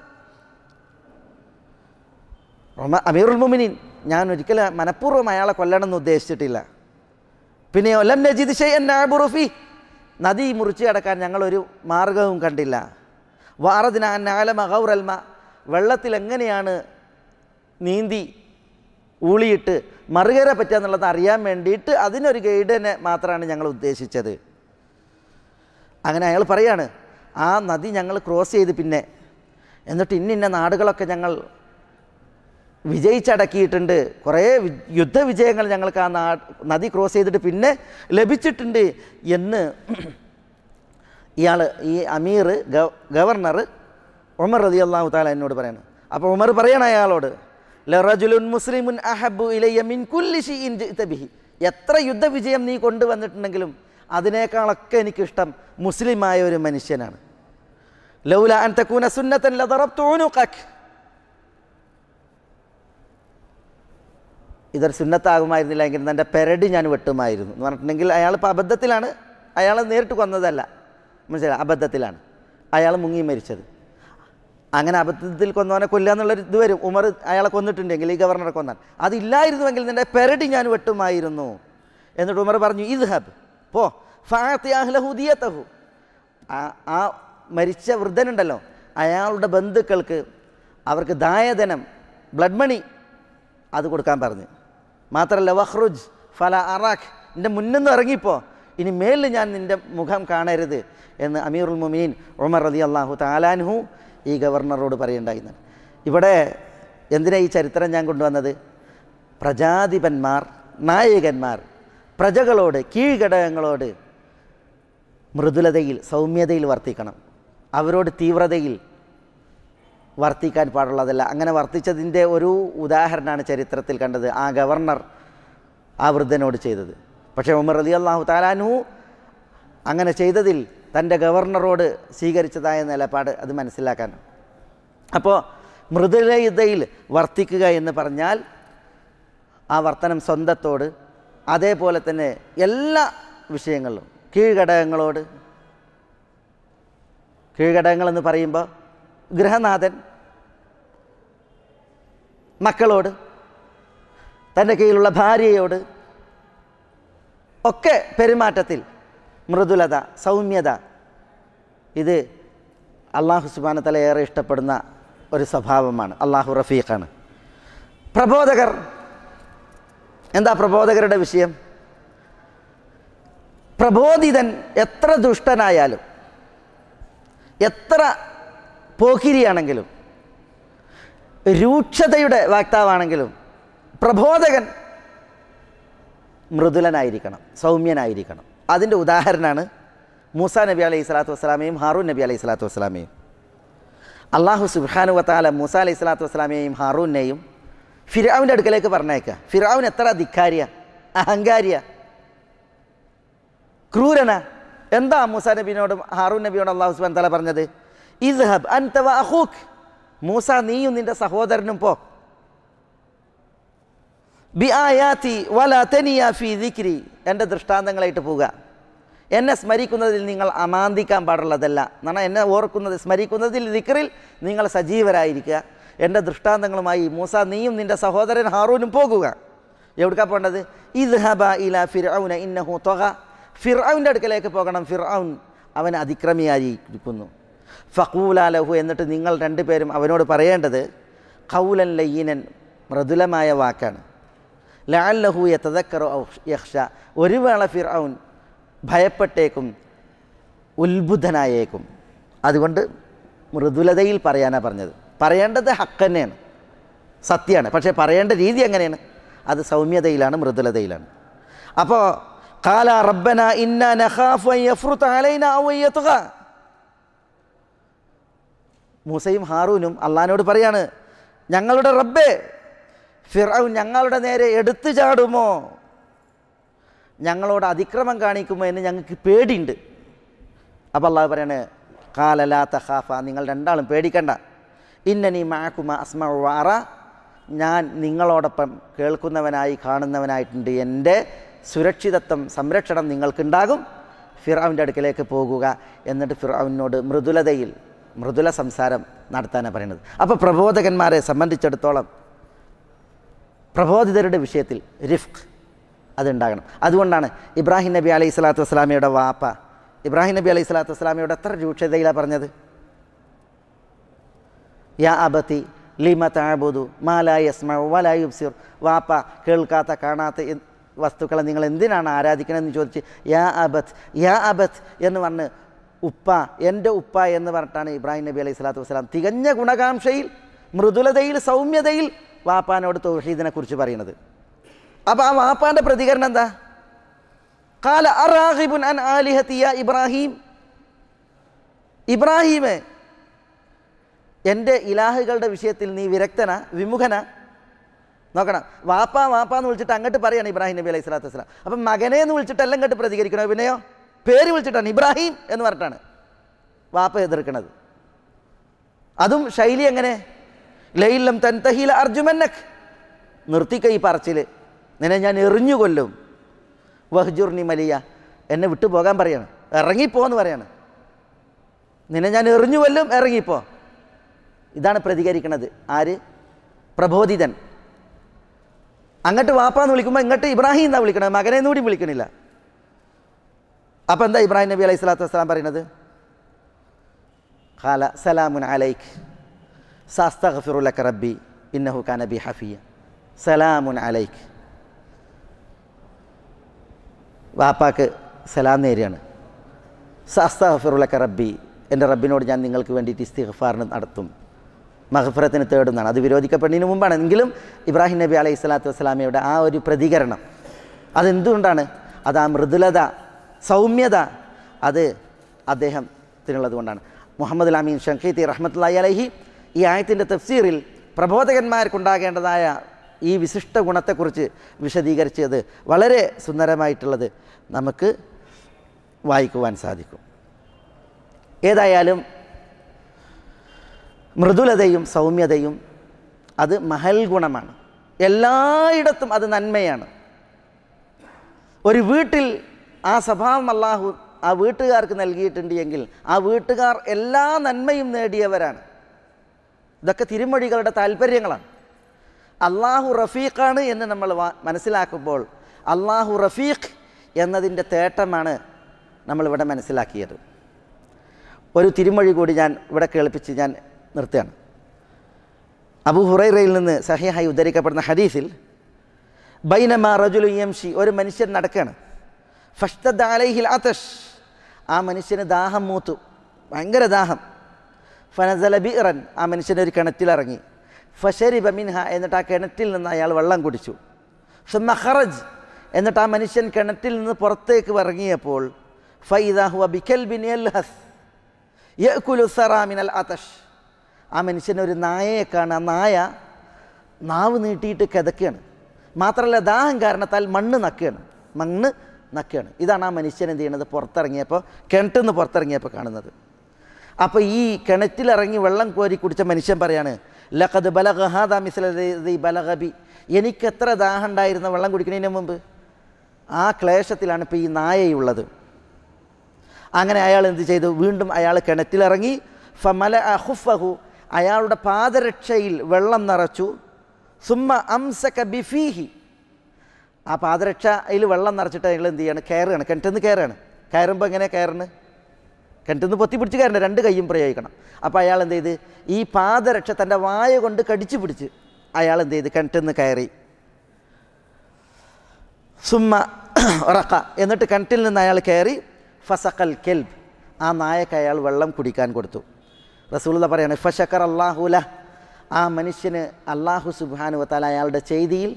അമീറുൽ മുഅ്മിനീൻ ഞാൻ ഒരിക്കലും മനഃപൂർവ്വം അയാളെ കൊല്ലണം എന്ന് ഉദ്ദേശിച്ചിട്ടില്ല. പിന്നെയോ ലം നജിദ് ശൈഅൻ നഅബുറു ഫീഹി, നദി മുറിച്ച് കടക്കാൻ ഞങ്ങളൊരു മാർഗവും കണ്ടില്ല. വഅറദ്നാ അൻ നഅലമ ഗൗറൽ മാ, വെള്ളത്തിൽ എങ്ങനെയാണ് നീന്തി ഊളിയിട്ട് മറുകര പറ്റുക എന്നുള്ളത് അറിയാൻ വേണ്ടിയിട്ട് അതിനൊരു ഗൈഡിനെ മാത്രമാണ് ഞങ്ങൾ ഉദ്ദേശിച്ചത്. അങ്ങനെ അയാൾ പറയാണ് ആ നദി ഞങ്ങൾ ക്രോസ് ചെയ്ത് പിന്നെ എന്നിട്ട് ഇന്നിന്ന നാടുകളൊക്കെ ഞങ്ങൾ വിജയിച്ചടക്കിയിട്ടുണ്ട്, കുറേ യുദ്ധവിജയങ്ങൾ ഞങ്ങൾക്ക് ആ നാ നദി ക്രോസ് ചെയ്തിട്ട് പിന്നെ ലഭിച്ചിട്ടുണ്ട് എന്ന് ഇയാൾ ഈ അമീർ ഗവർണർ ഉമർ റളിയല്ലാഹു തആല എന്നോട് പറയാണ്. അപ്പോൾ ഉമർ പറയണം അയാളോട് ലറജുലുൻ മുസ്ലിമുൻ അഹബ്ബു ഇലയ്യ മിൻ കുല്ലി ശൈഇൻ ജിഅത ബിഹി, എത്ര യുദ്ധവിജയം നീ കൊണ്ടുവന്നിട്ടുണ്ടെങ്കിലും അതിനേക്കാളൊക്കെ എനിക്കിഷ്ടം മുസ്ലിമായ ഒരു മനുഷ്യനാണ്. ലൗല അൻ തകൂന സുന്നതൻ ലദറബ്തു ഉനുഖക്, ഇതൊരു സുന്നത്താകുമായിരുന്നില്ല എങ്കിൽ എൻ്റെ പെരടി ഞാൻ വെട്ടുമായിരുന്നു എന്ന് പറഞ്ഞിട്ടുണ്ടെങ്കിൽ അയാൾ ഇപ്പോൾ അബദ്ധത്തിലാണ് അയാളെ നേരിട്ട് കൊന്നതല്ല, മനസ്സിലായി, അബദ്ധത്തിലാണ് അയാൾ മുങ്ങി മരിച്ചത്. അങ്ങനെ അബദ്ധത്തിൽ കൊന്നവനെ കൊല്ലുക എന്നുള്ളൊരു ഇത് വരും. ഉമർ അയാളെ കൊന്നിട്ടുണ്ടെങ്കിൽ, ഈ ഗവർണറെ കൊന്നാൽ, അതില്ലായിരുന്നുവെങ്കിൽ നിൻ്റെ പെരടി ഞാൻ വെട്ടുമായിരുന്നു. എന്നിട്ട് ഉമർ പറഞ്ഞു, ഇദ്ഹബ്, പോ, ഫഅതി അഹ്ലഹു ദിയതഹു, ആ മരിച്ച വൃദ്ധനുണ്ടല്ലോ അയാളുടെ ബന്ധുക്കൾക്ക് അവർക്ക് ദായധനം, ബ്ലഡ് മണി, അത് കൊടുക്കാൻ പറഞ്ഞു. മാത്രമല്ല വഖ്റുജ് ഫല അറാഖ്, നിൻ്റെ മുന്നിൽ നിന്ന് ഇറങ്ങിപ്പോ, ഇനി മേലിൽ ഞാൻ നിൻ്റെ മുഖം കാണരുത് എന്ന് അമീറുൽ മുഅ്മിനീൻ ഉമർ റളിയല്ലാഹു തആല അൻഹു ഈ ഗവർണറോട് പറയുണ്ടായിരുന്നു. ഇവിടെ എന്തിനാ ഈ ചരിത്രം ഞാൻ കൊണ്ടുവന്നത്? പ്രജാധിപന്മാർ, നായകന്മാർ പ്രജകളോട്, കീഴ്ഘടകങ്ങളോട് മൃദുലതയിൽ, സൗമ്യതയിൽ വർത്തിക്കണം. അവരോട് തീവ്രതയിൽ വർത്തിക്കാൻ പാടുള്ളതല്ല. അങ്ങനെ വർത്തിച്ചതിൻ്റെ ഒരു ഉദാഹരണമാണ് ചരിത്രത്തിൽ കണ്ടത്, ആ ഗവർണർ ആ വൃദ്ധനോട് ചെയ്തത്. പക്ഷേ ഉമർ റളിയല്ലാഹു തആല അൻഹു അങ്ങനെ ചെയ്തതിൽ തൻ്റെ ഗവർണറോട് സ്വീകരിച്ചതായ നിലപാട് അത് മനസ്സിലാക്കാനാണ്. അപ്പോൾ മൃദുലതയിൽ വർത്തിക്കുക എന്ന് പറഞ്ഞാൽ ആ വർത്തനം സ്വന്തത്തോട്, അതേപോലെ തന്നെ എല്ലാ വിഷയങ്ങളിലും കീഴ്ഘടകങ്ങളോട്. കീഴ്ഘടകങ്ങളെന്ന് പറയുമ്പോൾ ഗൃഹനാഥൻ മക്കളോട്, തൻ്റെ കീഴിലുള്ള ഭാര്യയോട് ഒക്കെ പെരുമാറ്റത്തിൽ മൃദുലത, സൗമ്യത, ഇത് അള്ളാഹു സുബ്ഹാനഹു വ തആല ഏറെ ഇഷ്ടപ്പെടുന്ന ഒരു സ്വഭാവമാണ്. അള്ളാഹു റഫീഖാണ്. പ്രബോധകർ, എന്താ പ്രബോധകരുടെ വിഷയം? പ്രബോധിതൻ എത്ര ദുഷ്ടനായാലും, എത്ര പോക്കിരിയാണെങ്കിലും, രൂക്ഷതയുടെ വാക്താവാണെങ്കിലും, പ്രബോധകൻ മൃദുലനായിരിക്കണം, സൗമ്യനായിരിക്കണം. അതിൻ്റെ ഉദാഹരണമാണ് മൂസാ നബി അലൈഹി സ്വലാത്തു വസ്സലാമയും ഹാറൂൻ നബി അലൈഹി സ്വലാത്തു വസ്സലാമയും. അള്ളാഹു സുബ്ഹാനഹു വ തആല മൂസാ അലൈഹി സ്വലാത്തു വസ്സലാമയെയും ഹാറൂനെയും ഫിർഔൻ്റെ അടുക്കലേക്ക് പറഞ്ഞേക്കുക. ഫിർഔൻ എത്ര ധിക്കാരിയ, അഹങ്കാരിയ, ക്രൂരന. എന്താ മൂസാ നബിയോടും ഹാറൂൻ നബിയോടും അള്ളാഹു സുബ്ഹാനഹു വ തആല പറഞ്ഞത്? ഇദ്ഹബ് അൻത വ അഖൂക്, മൂസ നീയും നിൻ്റെ സഹോദരനും പോ, ബി ആയാതി വലാ തനിയ ഫീ ദിക്രി, എൻ്റെ ദൃഷ്ടാന്തങ്ങളായിട്ട് പോവുക. എന്നെ സ്മരിക്കുന്നതിൽ നിങ്ങൾ അമാന്തിക്കാൻ പാടുള്ളതല്ല. എന്നാൽ എന്നെ ഓർക്കുന്നത്, സ്മരിക്കുന്നതിൽ, ദിക്റിൽ നിങ്ങൾ സജീവരായിരിക്കുക. എൻ്റെ ദൃഷ്ടാന്തങ്ങളുമായി മൂസ നീയും നിൻ്റെ സഹോദരൻ ഹാറൂനും പോകുക. എവിടേക്കാണ് പോകേണ്ടത്? ഇദ്ഹബ ഇലാ ഫിർഔന ഇന്നഹു ത്വഗ, ഫിർഔൻ്റെ അടുക്കലേക്ക് പോകണം. ഫിർഔൻ അവൻ അതിക്രമിയായിരിക്കുന്നു. ഫഖൂല ലഹു, എന്നിട്ട് നിങ്ങൾ രണ്ടുപേരും അവനോട് പറയേണ്ടത് ഖൗലൻ ലയ്യിനൻ, മൃദുലമായ വാക്കാണ്. ലഅല്ലഹു യതദക്കറു ഔ യഖ്ഷ, ഒരു വേള ഫിർഔൻ ഭയപ്പെട്ടേക്കും, ഉത്ബുദ്ധനായേക്കും. അതുകൊണ്ട് മൃദുലതയിൽ പറയാനാണ് പറഞ്ഞത്. പറയേണ്ടത് ഹക്ക് തന്നെയാണ്, സത്യമാണ്. പക്ഷേ പറയേണ്ട രീതി എങ്ങനെയാണ്? അത് സൗമ്യതയിലാണ്, മൃദുലതയിലാണ്. അപ്പോൾ ഖാല റബ്ബന ഇന്നാ നഖാഫു അൻ യഫ്റുത അലൈനാ ഔ യത്ഗ, മൂസയും ഹാറൂനും അള്ളാഹിനോട് പറയാണ്, ഞങ്ങളുടെ റബ്ബേ, ഫിർഔൻ ഞങ്ങളുടെ നേരെ എടുത്തു ചാടുമോ, ഞങ്ങളോട് അതിക്രമം കാണിക്കുമോ എന്ന് ഞങ്ങൾക്ക് പേടിയുണ്ട്. അപ്പോൾ അള്ളാഹു പറയാണ്, ഖാല ലാ തഖാഫ, നിങ്ങൾ രണ്ടാളും പേടിക്കണ്ട, ഇന്നനി മഅകുമ അസ്മഉ വ അറ, ഞാൻ നിങ്ങളോടൊപ്പം കേൾക്കുന്നവനായി കാണുന്നവനായിട്ടുണ്ട്. എൻ്റെ സുരക്ഷിതത്വം, സംരക്ഷണം നിങ്ങൾക്കുണ്ടാകും. ഫിർഔൻ്റെ അടുക്കലേക്ക് പോകുക, എന്നിട്ട് ഫിർഔനോട് മൃദുലതയിൽ, മൃദുല സംസാരം നടത്താനാണ് പറയുന്നത്. അപ്പോൾ പ്രബോധകന്മാരെ സംബന്ധിച്ചിടത്തോളം പ്രബോധിതരുടെ വിഷയത്തിൽ റിഫ്ഖ് അതുണ്ടാകണം. അതുകൊണ്ടാണ് ഇബ്രാഹിം നബി അലൈഹി സ്വലാത്തു വസ്സലാമയുടെ വാപ്പ, ഇബ്രാഹിം നബി അലൈഹി സ്വലാത്തു വസ്സലാമയോട് എത്ര രൂക്ഷതയിലാണ് പറഞ്ഞത്? യാ അബതി ലിമ തഅബുദു മാ ലാ യസ്മഉ വലാ യുബ്സിർ, വാപ്പ കേൾക്കാത്ത കാണാത്ത വസ്തുക്കളെ നിങ്ങൾ എന്തിനാണ് ആരാധിക്കണമെന്ന് ചോദിച്ച് യാ അബത്ത് യാ അബത്ത് എന്ന് പറഞ്ഞ് ഉപ്പ, എൻ്റെ ഉപ്പ എന്ന് പറഞ്ഞിട്ടാണ് ഇബ്രാഹിം നബി അലൈഹി സ്വലാത്തു വസ്സലാം തികഞ്ഞ ഗുണകാംക്ഷയിൽ, മൃദുലതയിൽ, സൗമ്യതയിൽ വാപ്പാനോട് തൗഹീദിനെ കുറിച്ച് പറയുന്നത്. അപ്പോൾ ആ വാപ്പാൻ്റെ പ്രതികരണം എന്താ? ഖാല അറാഗിബുൻ അൻ ആലിഹതി യാ ഇബ്രാഹിം, ഇബ്രാഹിമേ, എൻ്റെ ഇലാഹുകളുടെ വിഷയത്തിൽ നീ വിരക്തന, വിമുഖന. നോക്കണം, വാപ്പ വാപ്പ എന്ന് വിളിച്ചിട്ട് അങ്ങോട്ട് പറയാണ് ഇബ്രാഹിം നബി അലൈഹി സ്വലാത്തു വസ്സലാം. അപ്പം മകനെ എന്ന് വിളിച്ചിട്ടെല്ലാം ഇങ്ങോട്ട് പ്രതികരിക്കണോ? പിന്നെയോ പേര് വിളിച്ചിട്ടാണ് ഇബ്രാഹിം എന്ന് പറഞ്ഞിട്ടാണ് വാപ്പ എതിർക്കുന്നത്. അതും ശൈലി എങ്ങനെ? ലൈലം തൻതഹില അർജുമന്നക്, നിർത്തിക്ക ഈ പറച്ചിൽ, നിന്നെ ഞാൻ എറിഞ്ഞു കൊല്ലും. വഹ്ജുർനി മലിയ, എന്നെ വിട്ടു പോകാൻ പറയാണ്, ഇറങ്ങിപ്പോന്ന് പറയാണ്. നിന്നെ ഞാൻ എറിഞ്ഞുവല്ലും, ഇറങ്ങിപ്പോ. ഇതാണ് പ്രതികരിക്കുന്നത് ആര്? പ്രബോധിതൻ. അങ്ങോട്ട് വാപ്പാന്ന് വിളിക്കുമ്പോൾ ഇങ്ങോട്ട് ഇബ്രാഹിം എന്നാണ് വിളിക്കണത്, മകനെ കൂടി വിളിക്കണില്ല. അപ്പം എന്താ ഇബ്രാഹിം നബി അലൈഹി സ്വലാത്തു വസ്സലാം പറയുന്നത്? ഖാല സലാമുൻ അലൈക്ക് സഅസ്തഗ്ഫിറു ലക റബ്ബി ഇന്നഹു കാന ബി ഹഫിയ. സലാമുൻ അലൈക്ക്. വാപ്പാക്ക് സലാം നേരെയാണ്. സഅസ്തഗ്ഫിറു ലക റബ്ബി, എൻ്റെ റബ്ബിനോട് ഞാൻ നിങ്ങൾക്ക് വേണ്ടിയിട്ട് ഇസ്തിഗ്ഫാറിന് നടത്തും, മഗ്ഫിറത്തിന് തേടുന്നതാണ്. അത് വിരോധിക്കപ്പെടുന്നതിന് മുമ്പാണ്. എങ്കിലും ഇബ്രാഹിം നബി അലൈഹി സ്വലാത്തു വസ്സലാമയുടെ ആ ഒരു പ്രതികരണം അതെന്തുകൊണ്ടാണ്? അത് ആ മൃദുലത, സൗമ്യത, അത് അദ്ദേഹത്തിനുള്ളത് കൊണ്ടാണ്. മുഹമ്മദ് അൽ അമീൻ ഷൻഖീത്തി റഹ്മത്തുള്ളാഹി അലൈഹി ഈ ആയത്തിൻ്റെ തഫ്സീറിൽ പ്രബോധകന്മാർക്കുണ്ടാകേണ്ടതായ ഈ വിശിഷ്ട ഗുണത്തെക്കുറിച്ച് വിശദീകരിച്ചത് വളരെ സുന്ദരമായിട്ടുള്ളത് നമുക്ക് വായിക്കുവാൻ സാധിക്കും. ഏതായാലും മൃദുലതയും സൗമ്യതയും അത് മഹൽ ഗുണമാണ്. എല്ലായിടത്തും അത് നന്മയാണ്. ഒരു വീട്ടിൽ ആ സ്വഭാവം അല്ലാഹു ആ വീട്ടുകാർക്ക് നൽകിയിട്ടുണ്ട് എങ്കിൽ ആ വീട്ടുകാർ എല്ലാ നന്മയും നേടിയവരാണ്. ഇതൊക്കെ തിരുമൊഴികളുടെ താല്പര്യങ്ങളാണ്. അള്ളാഹു റഫീഖാണ് എന്ന് നമ്മൾ മനസ്സിലാക്കുമ്പോൾ അള്ളാഹു റഫീഖ് എന്നതിൻ്റെ തേട്ടമാണ് നമ്മളിവിടെ മനസ്സിലാക്കിയത്. ഒരു തിരുമൊഴി കൂടി ഞാൻ ഇവിടെ കേൾപ്പിച്ച് ഞാൻ നിർത്തുകയാണ്. അബൂ ഹുറൈറയിൽ നിന്ന് സഹീഹായി ഉദ്ധരിക്കപ്പെടുന്ന ഹദീസിൽ ബൈനമാ റജുലു യംശി, ഒരു മനുഷ്യൻ നടക്കുകയാണ്. ഫഷ്തദ അലൈഹിൽ അതഷ്, ആ മനുഷ്യന് ദാഹം മൂത്തു, ഭയങ്കര ദാഹം. ഫനസല ബിഅറൻ, ആ മനുഷ്യനൊരു കിണറ്റിലിറങ്ങി. ഫശരിബ മിൻഹ, എന്നിട്ട് ആ കിണറ്റിൽ നിന്ന് അയാൾ വെള്ളം കുടിച്ചു. സുമ്മ ഖറജ്, എന്നിട്ട് ആ മനുഷ്യൻ കിണറ്റിൽ നിന്ന് പുറത്തേക്ക് ഇറങ്ങിയപ്പോൾ ഫൈദാ ഹുവ ബികൽബിൻ യൽഹസ് യഅകുലു സറാ മിനൽ അതഷ്, ആ മനുഷ്യനൊരു നായയെ കാണുക. ആ നായ നാവ് നീട്ടിയിട്ട് കിതക്കുകയാണ്. മാത്രമല്ല ദാഹം കാരണത്താൽ മണ്ണ് നക്കുകയാണ്, മണ്ണ് നക്കുകയാണ്. ഇതാണ് ആ മനുഷ്യൻ എന്ത് ചെയ്യണത്? പുറത്തിറങ്ങിയപ്പോൾ, കിണറ്റിൽ നിന്ന് പുറത്തിറങ്ങിയപ്പോൾ കാണുന്നത്. അപ്പോൾ ഈ കിണറ്റിലിറങ്ങി വെള്ളം കോരി കുടിച്ച മനുഷ്യൻ പറയാണ്, ലഖദ് ബലഗ ഹാദാ മിസ്ലദി ബലഗ ബി, എനിക്ക് എത്ര ദാഹം ഉണ്ടായിരുന്ന വെള്ളം കുടിക്കുന്നതിന് മുമ്പ്. ആ ക്ലേശത്തിലാണ് ഇപ്പോൾ ഈ നായയുള്ളത്. അങ്ങനെ അയാൾ എന്ത് ചെയ്തു? വീണ്ടും അയാൾ കിണറ്റിലിറങ്ങി. ഫമല അഖുഫഹു, അയാളുടെ പാദരക്ഷയിൽ വെള്ളം നിറച്ചു. സുമ്മ അംസക ബിഫീഹി, ആ പാദരക്ഷയിൽ വെള്ളം നിറച്ചിട്ട് അയാൾ എന്ത് ചെയ്യാണ്? കയറുകയാണ്, കിണറ്റിൽ നിന്ന് കയറുകയാണ്. കയറുമ്പോൾ എങ്ങനെ കയറുന്നത്? കിണറ്റിൽ നിന്ന് പൊത്തി പിടിച്ച് കയറണം, രണ്ട് കൈയും പ്രയോഗിക്കണം. അപ്പോൾ അയാൾ എന്ത് ചെയ്ത്? ഈ പാദരക്ഷ തൻ്റെ വായ കൊണ്ട് കടിച്ചു പിടിച്ച് അയാൾ എന്ത് ചെയ്ത്? കിണറ്റിൽ നിന്ന് കയറി. സുമ്മ ഉറക്ക, എന്നിട്ട് കിണറ്റിൽ നിന്ന് അയാൾ കയറി. ഫസഖൽ കെൽബ്, ആ നായക്ക് അയാൾ വെള്ളം കുടിക്കാൻ കൊടുത്തു. റസൂലുള്ളാഹി പറയാണ്, ഫശക്കർ അല്ലാഹു ലഹ്, ആ മനുഷ്യന് അല്ലാഹു സുബ്ഹാനഹു വ തആല അയാളുടെ ചെയ്തിയിൽ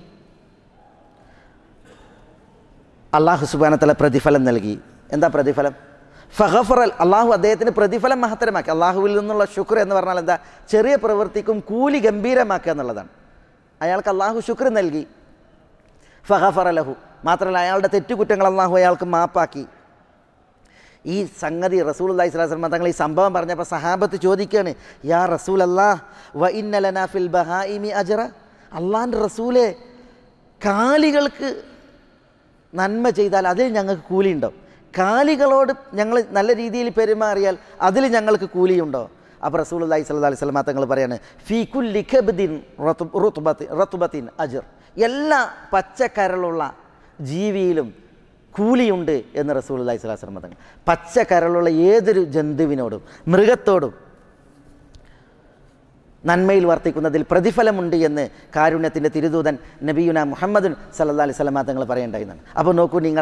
അല്ലാഹു സുബ്ഹാനഹു വ തആല പ്രതിഫലം നൽകി. എന്താ പ്രതിഫലം? ഫഗഫറൽ, അള്ളാഹു അദ്ദേഹത്തിന് പ്രതിഫലം മഹത്തരമാക്കി. അള്ളാഹുവിൽ നിന്നുള്ള ശുക്ർ എന്ന് പറഞ്ഞാൽ എന്താ? ചെറിയ പ്രവൃത്തിക്കും കൂലി ഗംഭീരമാക്കുക എന്നുള്ളതാണ്. അയാൾക്ക് അള്ളാഹു ശുക്ർ നൽകി. ഫഗഫറ ലഹു, മാത്രമല്ല അയാളുടെ തെറ്റുകുറ്റങ്ങൾ അള്ളാഹു അയാൾക്ക് മാപ്പാക്കി. ഈ സംഗതി റസൂലുള്ളാഹി സ്വല്ലല്ലാഹു അലൈഹി വസല്ലം തങ്ങൾ ഈ സംഭവം പറഞ്ഞപ്പോൾ സഹാബത്ത് ചോദിക്കുകയാണ്, യാ റസൂലല്ലാഹ് വ ഇന്ന ലനാ ഫിൽ ബഹായിമി അജ്റ, അള്ളാഹിൻ്റെ റസൂലെ, കാലികൾക്ക് നന്മ ചെയ്താൽ അതിൽ ഞങ്ങൾക്ക് കൂലിയുണ്ടോ? കാലികളോട് ഞങ്ങൾ നല്ല രീതിയിൽ പെരുമാറിയാൽ അതിൽ ഞങ്ങൾക്ക് കൂലിയുണ്ടോ? അപ്പോൾ റസൂലുള്ളാഹി സ്വല്ലല്ലാഹു അലൈഹി വസല്ലം തങ്ങൾ പറയാണ്, ഫീ കുല്ലി കബ്ദിൻ റത്ബത്തിൻ റത്ബത്തിൻ അജ്ർ, എല്ലാ പച്ചക്കരളുള്ള ജീവിയിലും കൂലിയുണ്ട് എന്ന് റസൂലുള്ളാഹി സ്വല്ലല്ലാഹു അലൈഹി വസല്ലം തങ്ങൾ. പച്ചക്കരളുള്ള ഏതൊരു ജന്തുവിനോടും മൃഗത്തോടും നന്മയിൽ വർത്തിക്കുന്നതിൽ പ്രതിഫലമുണ്ട് എന്ന് കാരുണ്യത്തിൻ്റെ തിരുദൂതൻ നബിയുന മുഹമ്മദ് സല്ലല്ലാഹു അലൈഹി വസല്ലം തങ്ങൾ പറയേണ്ടതാണ്. അപ്പോൾ നോക്കൂ നിങ്ങൾ,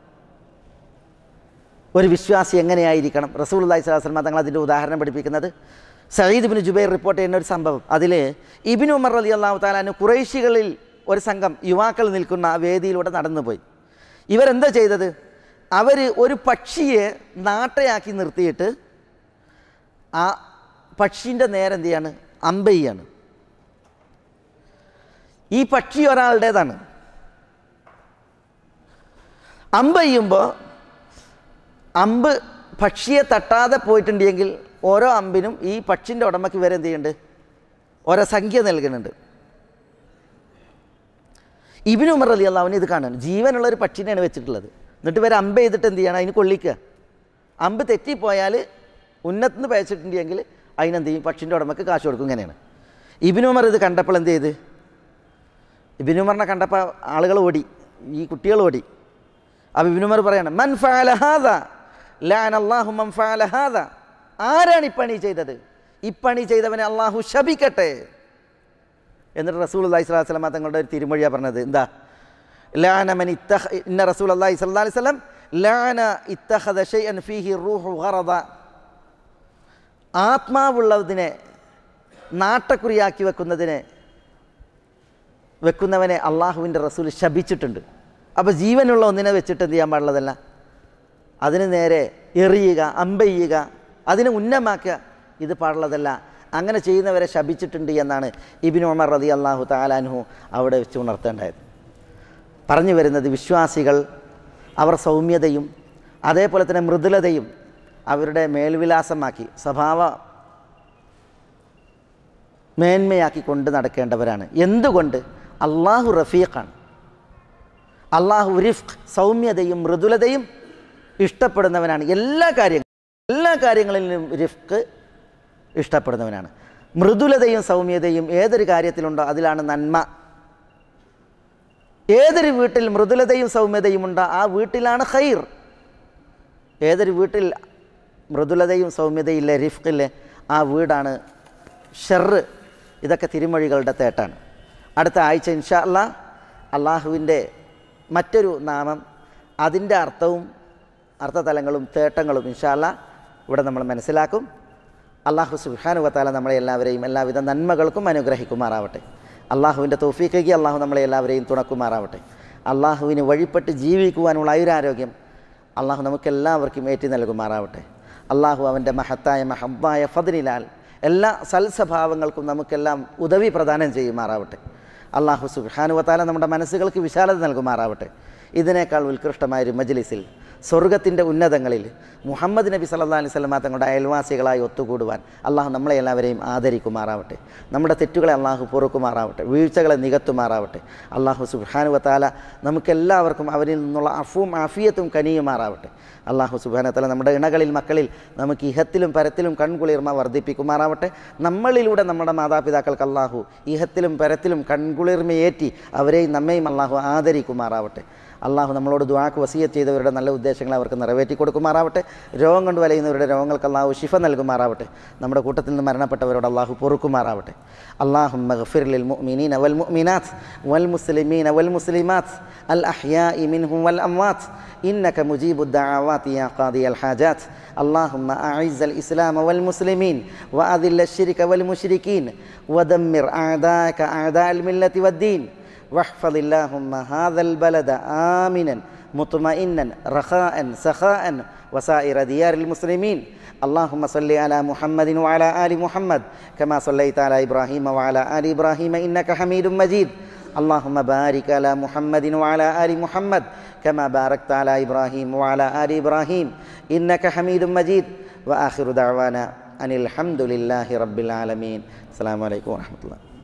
ഒരു വിശ്വാസി എങ്ങനെയായിരിക്കണം? റസൂലുള്ളാഹി സ്വല്ലല്ലാഹു അലൈഹി വസല്ലം തങ്ങൾ അതിൻ്റെ ഉദാഹരണം പഠിപ്പിക്കുന്നത് സഈദ് ഇബ്നു ജുബൈർ റിപ്പോർട്ട് ചെയ്യുന്ന ഒരു സംഭവം. അതിൽ ഇബ്നു ഉമർ റളിയല്ലാഹു തആല അൻഹു ഖുറൈശികളിൽ ഒരു സംഘം യുവാക്കൾ നിൽക്കുന്ന ആ വേദിയിലൂടെ നടന്നുപോയി. ഇവരെന്താ ചെയ്തത്? അവർ ഒരു പക്ഷിയെ നാട്ടയാക്കി നിർത്തിയിട്ട് ആ പക്ഷീൻ്റെ നേരെ എന്ത് ചെയ്യാണ്? അമ്പെയ്യാണ്. ഈ പക്ഷി ഒരാളുടേതാണ്. അമ്പെയ്യുമ്പോൾ അമ്പ് പക്ഷിയെ തട്ടാതെ പോയിട്ടുണ്ടെങ്കിൽ ഓരോ അമ്പിനും ഈ പക്ഷിൻ്റെ ഉടമയ്ക്ക് ഇവരെ എന്ത് ചെയ്യുന്നുണ്ട്? ഓരോ സംഖ്യ നൽകുന്നുണ്ട്. ഇബ്നു ഉമർ റളിയല്ലാഹു അൻഹു ഇത് കാണുന്നു. ജീവനുള്ളൊരു പക്ഷിനെയാണ് വെച്ചിട്ടുള്ളത്. എന്നിട്ട് ഇവർ അമ്പ് ചെയ്തിട്ട് എന്ത് ചെയ്യണം? അതിന് കൊള്ളിക്കുക. അമ്പ് തെറ്റിപ്പോയാൽ ഉന്നത്തുനിന്ന് പയച്ചിട്ടുണ്ടെങ്കിൽ അതിനെന്ത് ചെയ്യും? പക്ഷിൻ്റെ ഉടമക്ക് കാശ് കൊടുക്കും. ഇങ്ങനെയാണ്. ഇബ്നു ഉമർ ഇത് കണ്ടപ്പോൾ എന്ത് ചെയ്ത്? ഇബ്നു ഉമറിനെ കണ്ടപ്പോൾ ആളുകൾ ഓടി, ഈ കുട്ടികൾ ഓടി. അപ്പോൾ ഇബ്നു ഉമർ പറയണം, മൻ ഫഅല ഹാദാ ലഅനല്ലാഹു മൻ ഫഅല ഹാദാ. ആരാണ് ഇപ്പണി ചെയ്തത്? ഇപ്പണി ചെയ്തവനെ അള്ളാഹു ശപിക്കട്ടെ. എന്നിട്ട് റസൂലുള്ളാഹി സ്വല്ലല്ലാഹു അലൈഹി വസല്ലം തങ്ങളുടെ ഒരു തിരുമൊഴിയാണ് പറഞ്ഞത്. എന്താ? ലഅന മൻ ഇത്തഖ ഇന്ന റസൂലുള്ളാഹി സ്വല്ലല്ലാഹു അലൈഹി വസല്ലം ലഅന ഇത്തഖദ ശൈഅൻ ഫീഹി റൂഹു ഗറദ. ആത്മാവുള്ളതിനെ നാട്ടക്കുറിയാക്കി വെക്കുന്നതിനെ വെക്കുന്നവനെ അള്ളാഹുവിൻ്റെ റസൂൽ ശപിച്ചിട്ടുണ്ട്. അപ്പോൾ ജീവനുള്ള ഒന്നിനെ വെച്ചിട്ട് എന്ത് ചെയ്യാൻ പാടുള്ളതല്ല, അതിന് നേരെ എറിയുക, അമ്പെയ്യുക, അതിനെ ഉന്നമാക്കുക, ഇത് പാടുള്ളതല്ല. അങ്ങനെ ചെയ്യുന്നവരെ ശപിച്ചിട്ടുണ്ട് എന്നാണ് ഇബ്നു ഉമർ റളിയല്ലാഹു തആല അൻഹു അവിടെ വെച്ച് ഉണർത്തേണ്ടത്. പറഞ്ഞു വരുന്നത് വിശ്വാസികൾ അവർ സൗമ്യതയും അതേപോലെ തന്നെ മൃദുലതയും അവരുടെ മേൽവിലാസമാക്കി സ്വഭാവ മേന്മയാക്കി കൊണ്ട് നടക്കേണ്ടവരാണ്. എന്തുകൊണ്ട്? അള്ളാഹു റഫീഖാണ്. അള്ളാഹു റിഫ്ഖ്, സൗമ്യതയും മൃദുലതയും ഇഷ്ടപ്പെടുന്നവനാണ്. എല്ലാ കാര്യങ്ങളും എല്ലാ കാര്യങ്ങളിലും റിഫ്ഖ് ഇഷ്ടപ്പെടുന്നവനാണ്. മൃദുലതയും സൗമ്യതയും ഏതൊരു കാര്യത്തിലുണ്ടോ അതിലാണ് നന്മ. ഏതൊരു വീട്ടിൽ മൃദുലതയും സൗമ്യതയും ഉണ്ടോ ആ വീട്ടിലാണ് ഖൈർ. ഏതൊരു വീട്ടിൽ മൃദുലതയും സൗമ്യതയില്ലേ, റിഫ്ഖില്ലേ, ആ വീടാണ് ഷർറ്. ഇതൊക്കെ തിരുമൊഴികളുടെ തേട്ടാണ്. അടുത്ത ആഴ്ച ഇൻഷാ അല്ലാഹ് അള്ളാഹുവിൻ്റെ മറ്റൊരു നാമം, അതിൻ്റെ അർത്ഥവും അർത്ഥതലങ്ങളും തേട്ടങ്ങളും ഇൻഷാ അല്ലാഹ് ഇവിടെ നമ്മൾ മനസ്സിലാക്കും. അള്ളാഹു സുബ്ഹാനഹു വ തആല നമ്മളെ എല്ലാവരെയും എല്ലാവിധ നന്മകൾക്കും അനുഗ്രഹിക്കുമാറാവട്ടെ. അള്ളാഹുവിൻ്റെ തൗഫീഖിലേക്ക് അള്ളാഹു നമ്മളെ എല്ലാവരെയും തുണക്കുമാറാവട്ടെ. അള്ളാഹുവിന് വഴിപ്പെട്ട് ജീവിക്കുവാനുള്ള ആയുരാരോഗ്യം അള്ളാഹു നമുക്കെല്ലാവർക്കും ഏറ്റി നൽകുമാറാവട്ടെ. അള്ളാഹു അവൻ്റെ മഹത്തായ മഹബ്ബായ ഫദ്ലിലാൽ എല്ലാ സൽസ്വഭാവങ്ങൾക്കും നമുക്കെല്ലാം ഉദവി പ്രദാനം ചെയ്യുമാറാവട്ടെ. അള്ളാഹു സുബ്ഹാനഹു വ തആല നമ്മുടെ മനസ്സുകൾക്ക് വിശാലത നൽകുമാറാവട്ടെ. ഇതിനേക്കാൾ ഉത്കൃഷ്ടമായൊരു മജ്ലിസിൽ സ്വർഗത്തിൻ്റെ ഉന്നതങ്ങളിൽ മുഹമ്മദ് നബി സല്ലല്ലാഹു അലൈഹി വസല്ലം തങ്ങളുടെ അയൽവാസികളായി ഒത്തുകൂടുവാൻ അള്ളാഹു നമ്മളെ എല്ലാവരെയും ആദരിക്കുമാറാവട്ടെ. നമ്മുടെ തെറ്റുകളെ അള്ളാഹു പൊറുക്കുമാറാവട്ടെ, വീഴ്ചകളെ നികത്തുമാറാവട്ടെ. അള്ളാഹു സുബ്ഹാനഹു വ തആല നമുക്കെല്ലാവർക്കും അവരിൽ നിന്നുള്ള അഫുവും ആഫിയത്തും കനിയുമാറാവട്ടെ. അള്ളാഹു സുബ്ഹാനഹു വ തആല നമ്മുടെ ഇണകളിൽ മക്കളിൽ നമുക്ക് ഇഹത്തിലും പരത്തിലും കൺകുളിർമ വർദ്ധിപ്പിക്കുമാറാവട്ടെ. നമ്മളിലൂടെ നമ്മുടെ മാതാപിതാക്കൾക്ക് അള്ളാഹു ഇഹത്തിലും പരത്തിലും കൺകുളിർമയേറ്റി അവരെയും നമ്മയും അള്ളാഹു ആദരിക്കുമാറാവട്ടെ. അള്ളാഹു നമ്മളോട് ദുആക്ക് വസിയത്ത് ചെയ്തവരുടെ നല്ല ഉദ്ദേശങ്ങൾ അവർക്ക് നിറവേറ്റി കൊടുക്കുമാറാവട്ടെ. രോഗം കൊണ്ട് വലയുന്നവരുടെ രോഗങ്ങൾക്ക് അള്ളാഹു ശിഫ നൽകുമാറാവട്ടെ. നമ്മുടെ കൂട്ടത്തിൽ നിന്ന് മരണപ്പെട്ടവരോട് അള്ളാഹു പൊറുക്കുമാറാവട്ടെ. അല്ലാഹുമ്മ ഗ്ഫിർ ലിൽ മുഅ്മിനീന വൽ മുഅ്മിനാത്ത് വൽ മുസ്ലിമീന വൽ മുസ്ലിമാത്ത് അൽ അഹ്യാഇ മിൻഹും വൽ അംവാത്ത് ഇന്നക മുജീബുദ് ദഅവാതി യാ ഖാദിയൽ ഹാജാത്ത്. اللهم أعز الإسلام والمسلمين وأذل الشرك والمشركين ودمر أعداءك أعداء الملة والدين واحفظ اللهم هذا البلد آمنا مطمئنا رخاء سخاء وسائر ديار المسلمين. اللهم صل على محمد وعلى آل محمد كما صليت على إبراهيم وعلى آل إبراهيم إنك حميد مجيد. اللهم بارك على محمد وعلى آل محمد كما باركت على إبراهيم وعلى آل إبراهيم إنك حميد مجيد. وآخر دعوانا أن الحمد لله رب العالمين. السلام عليكم ورحمة الله.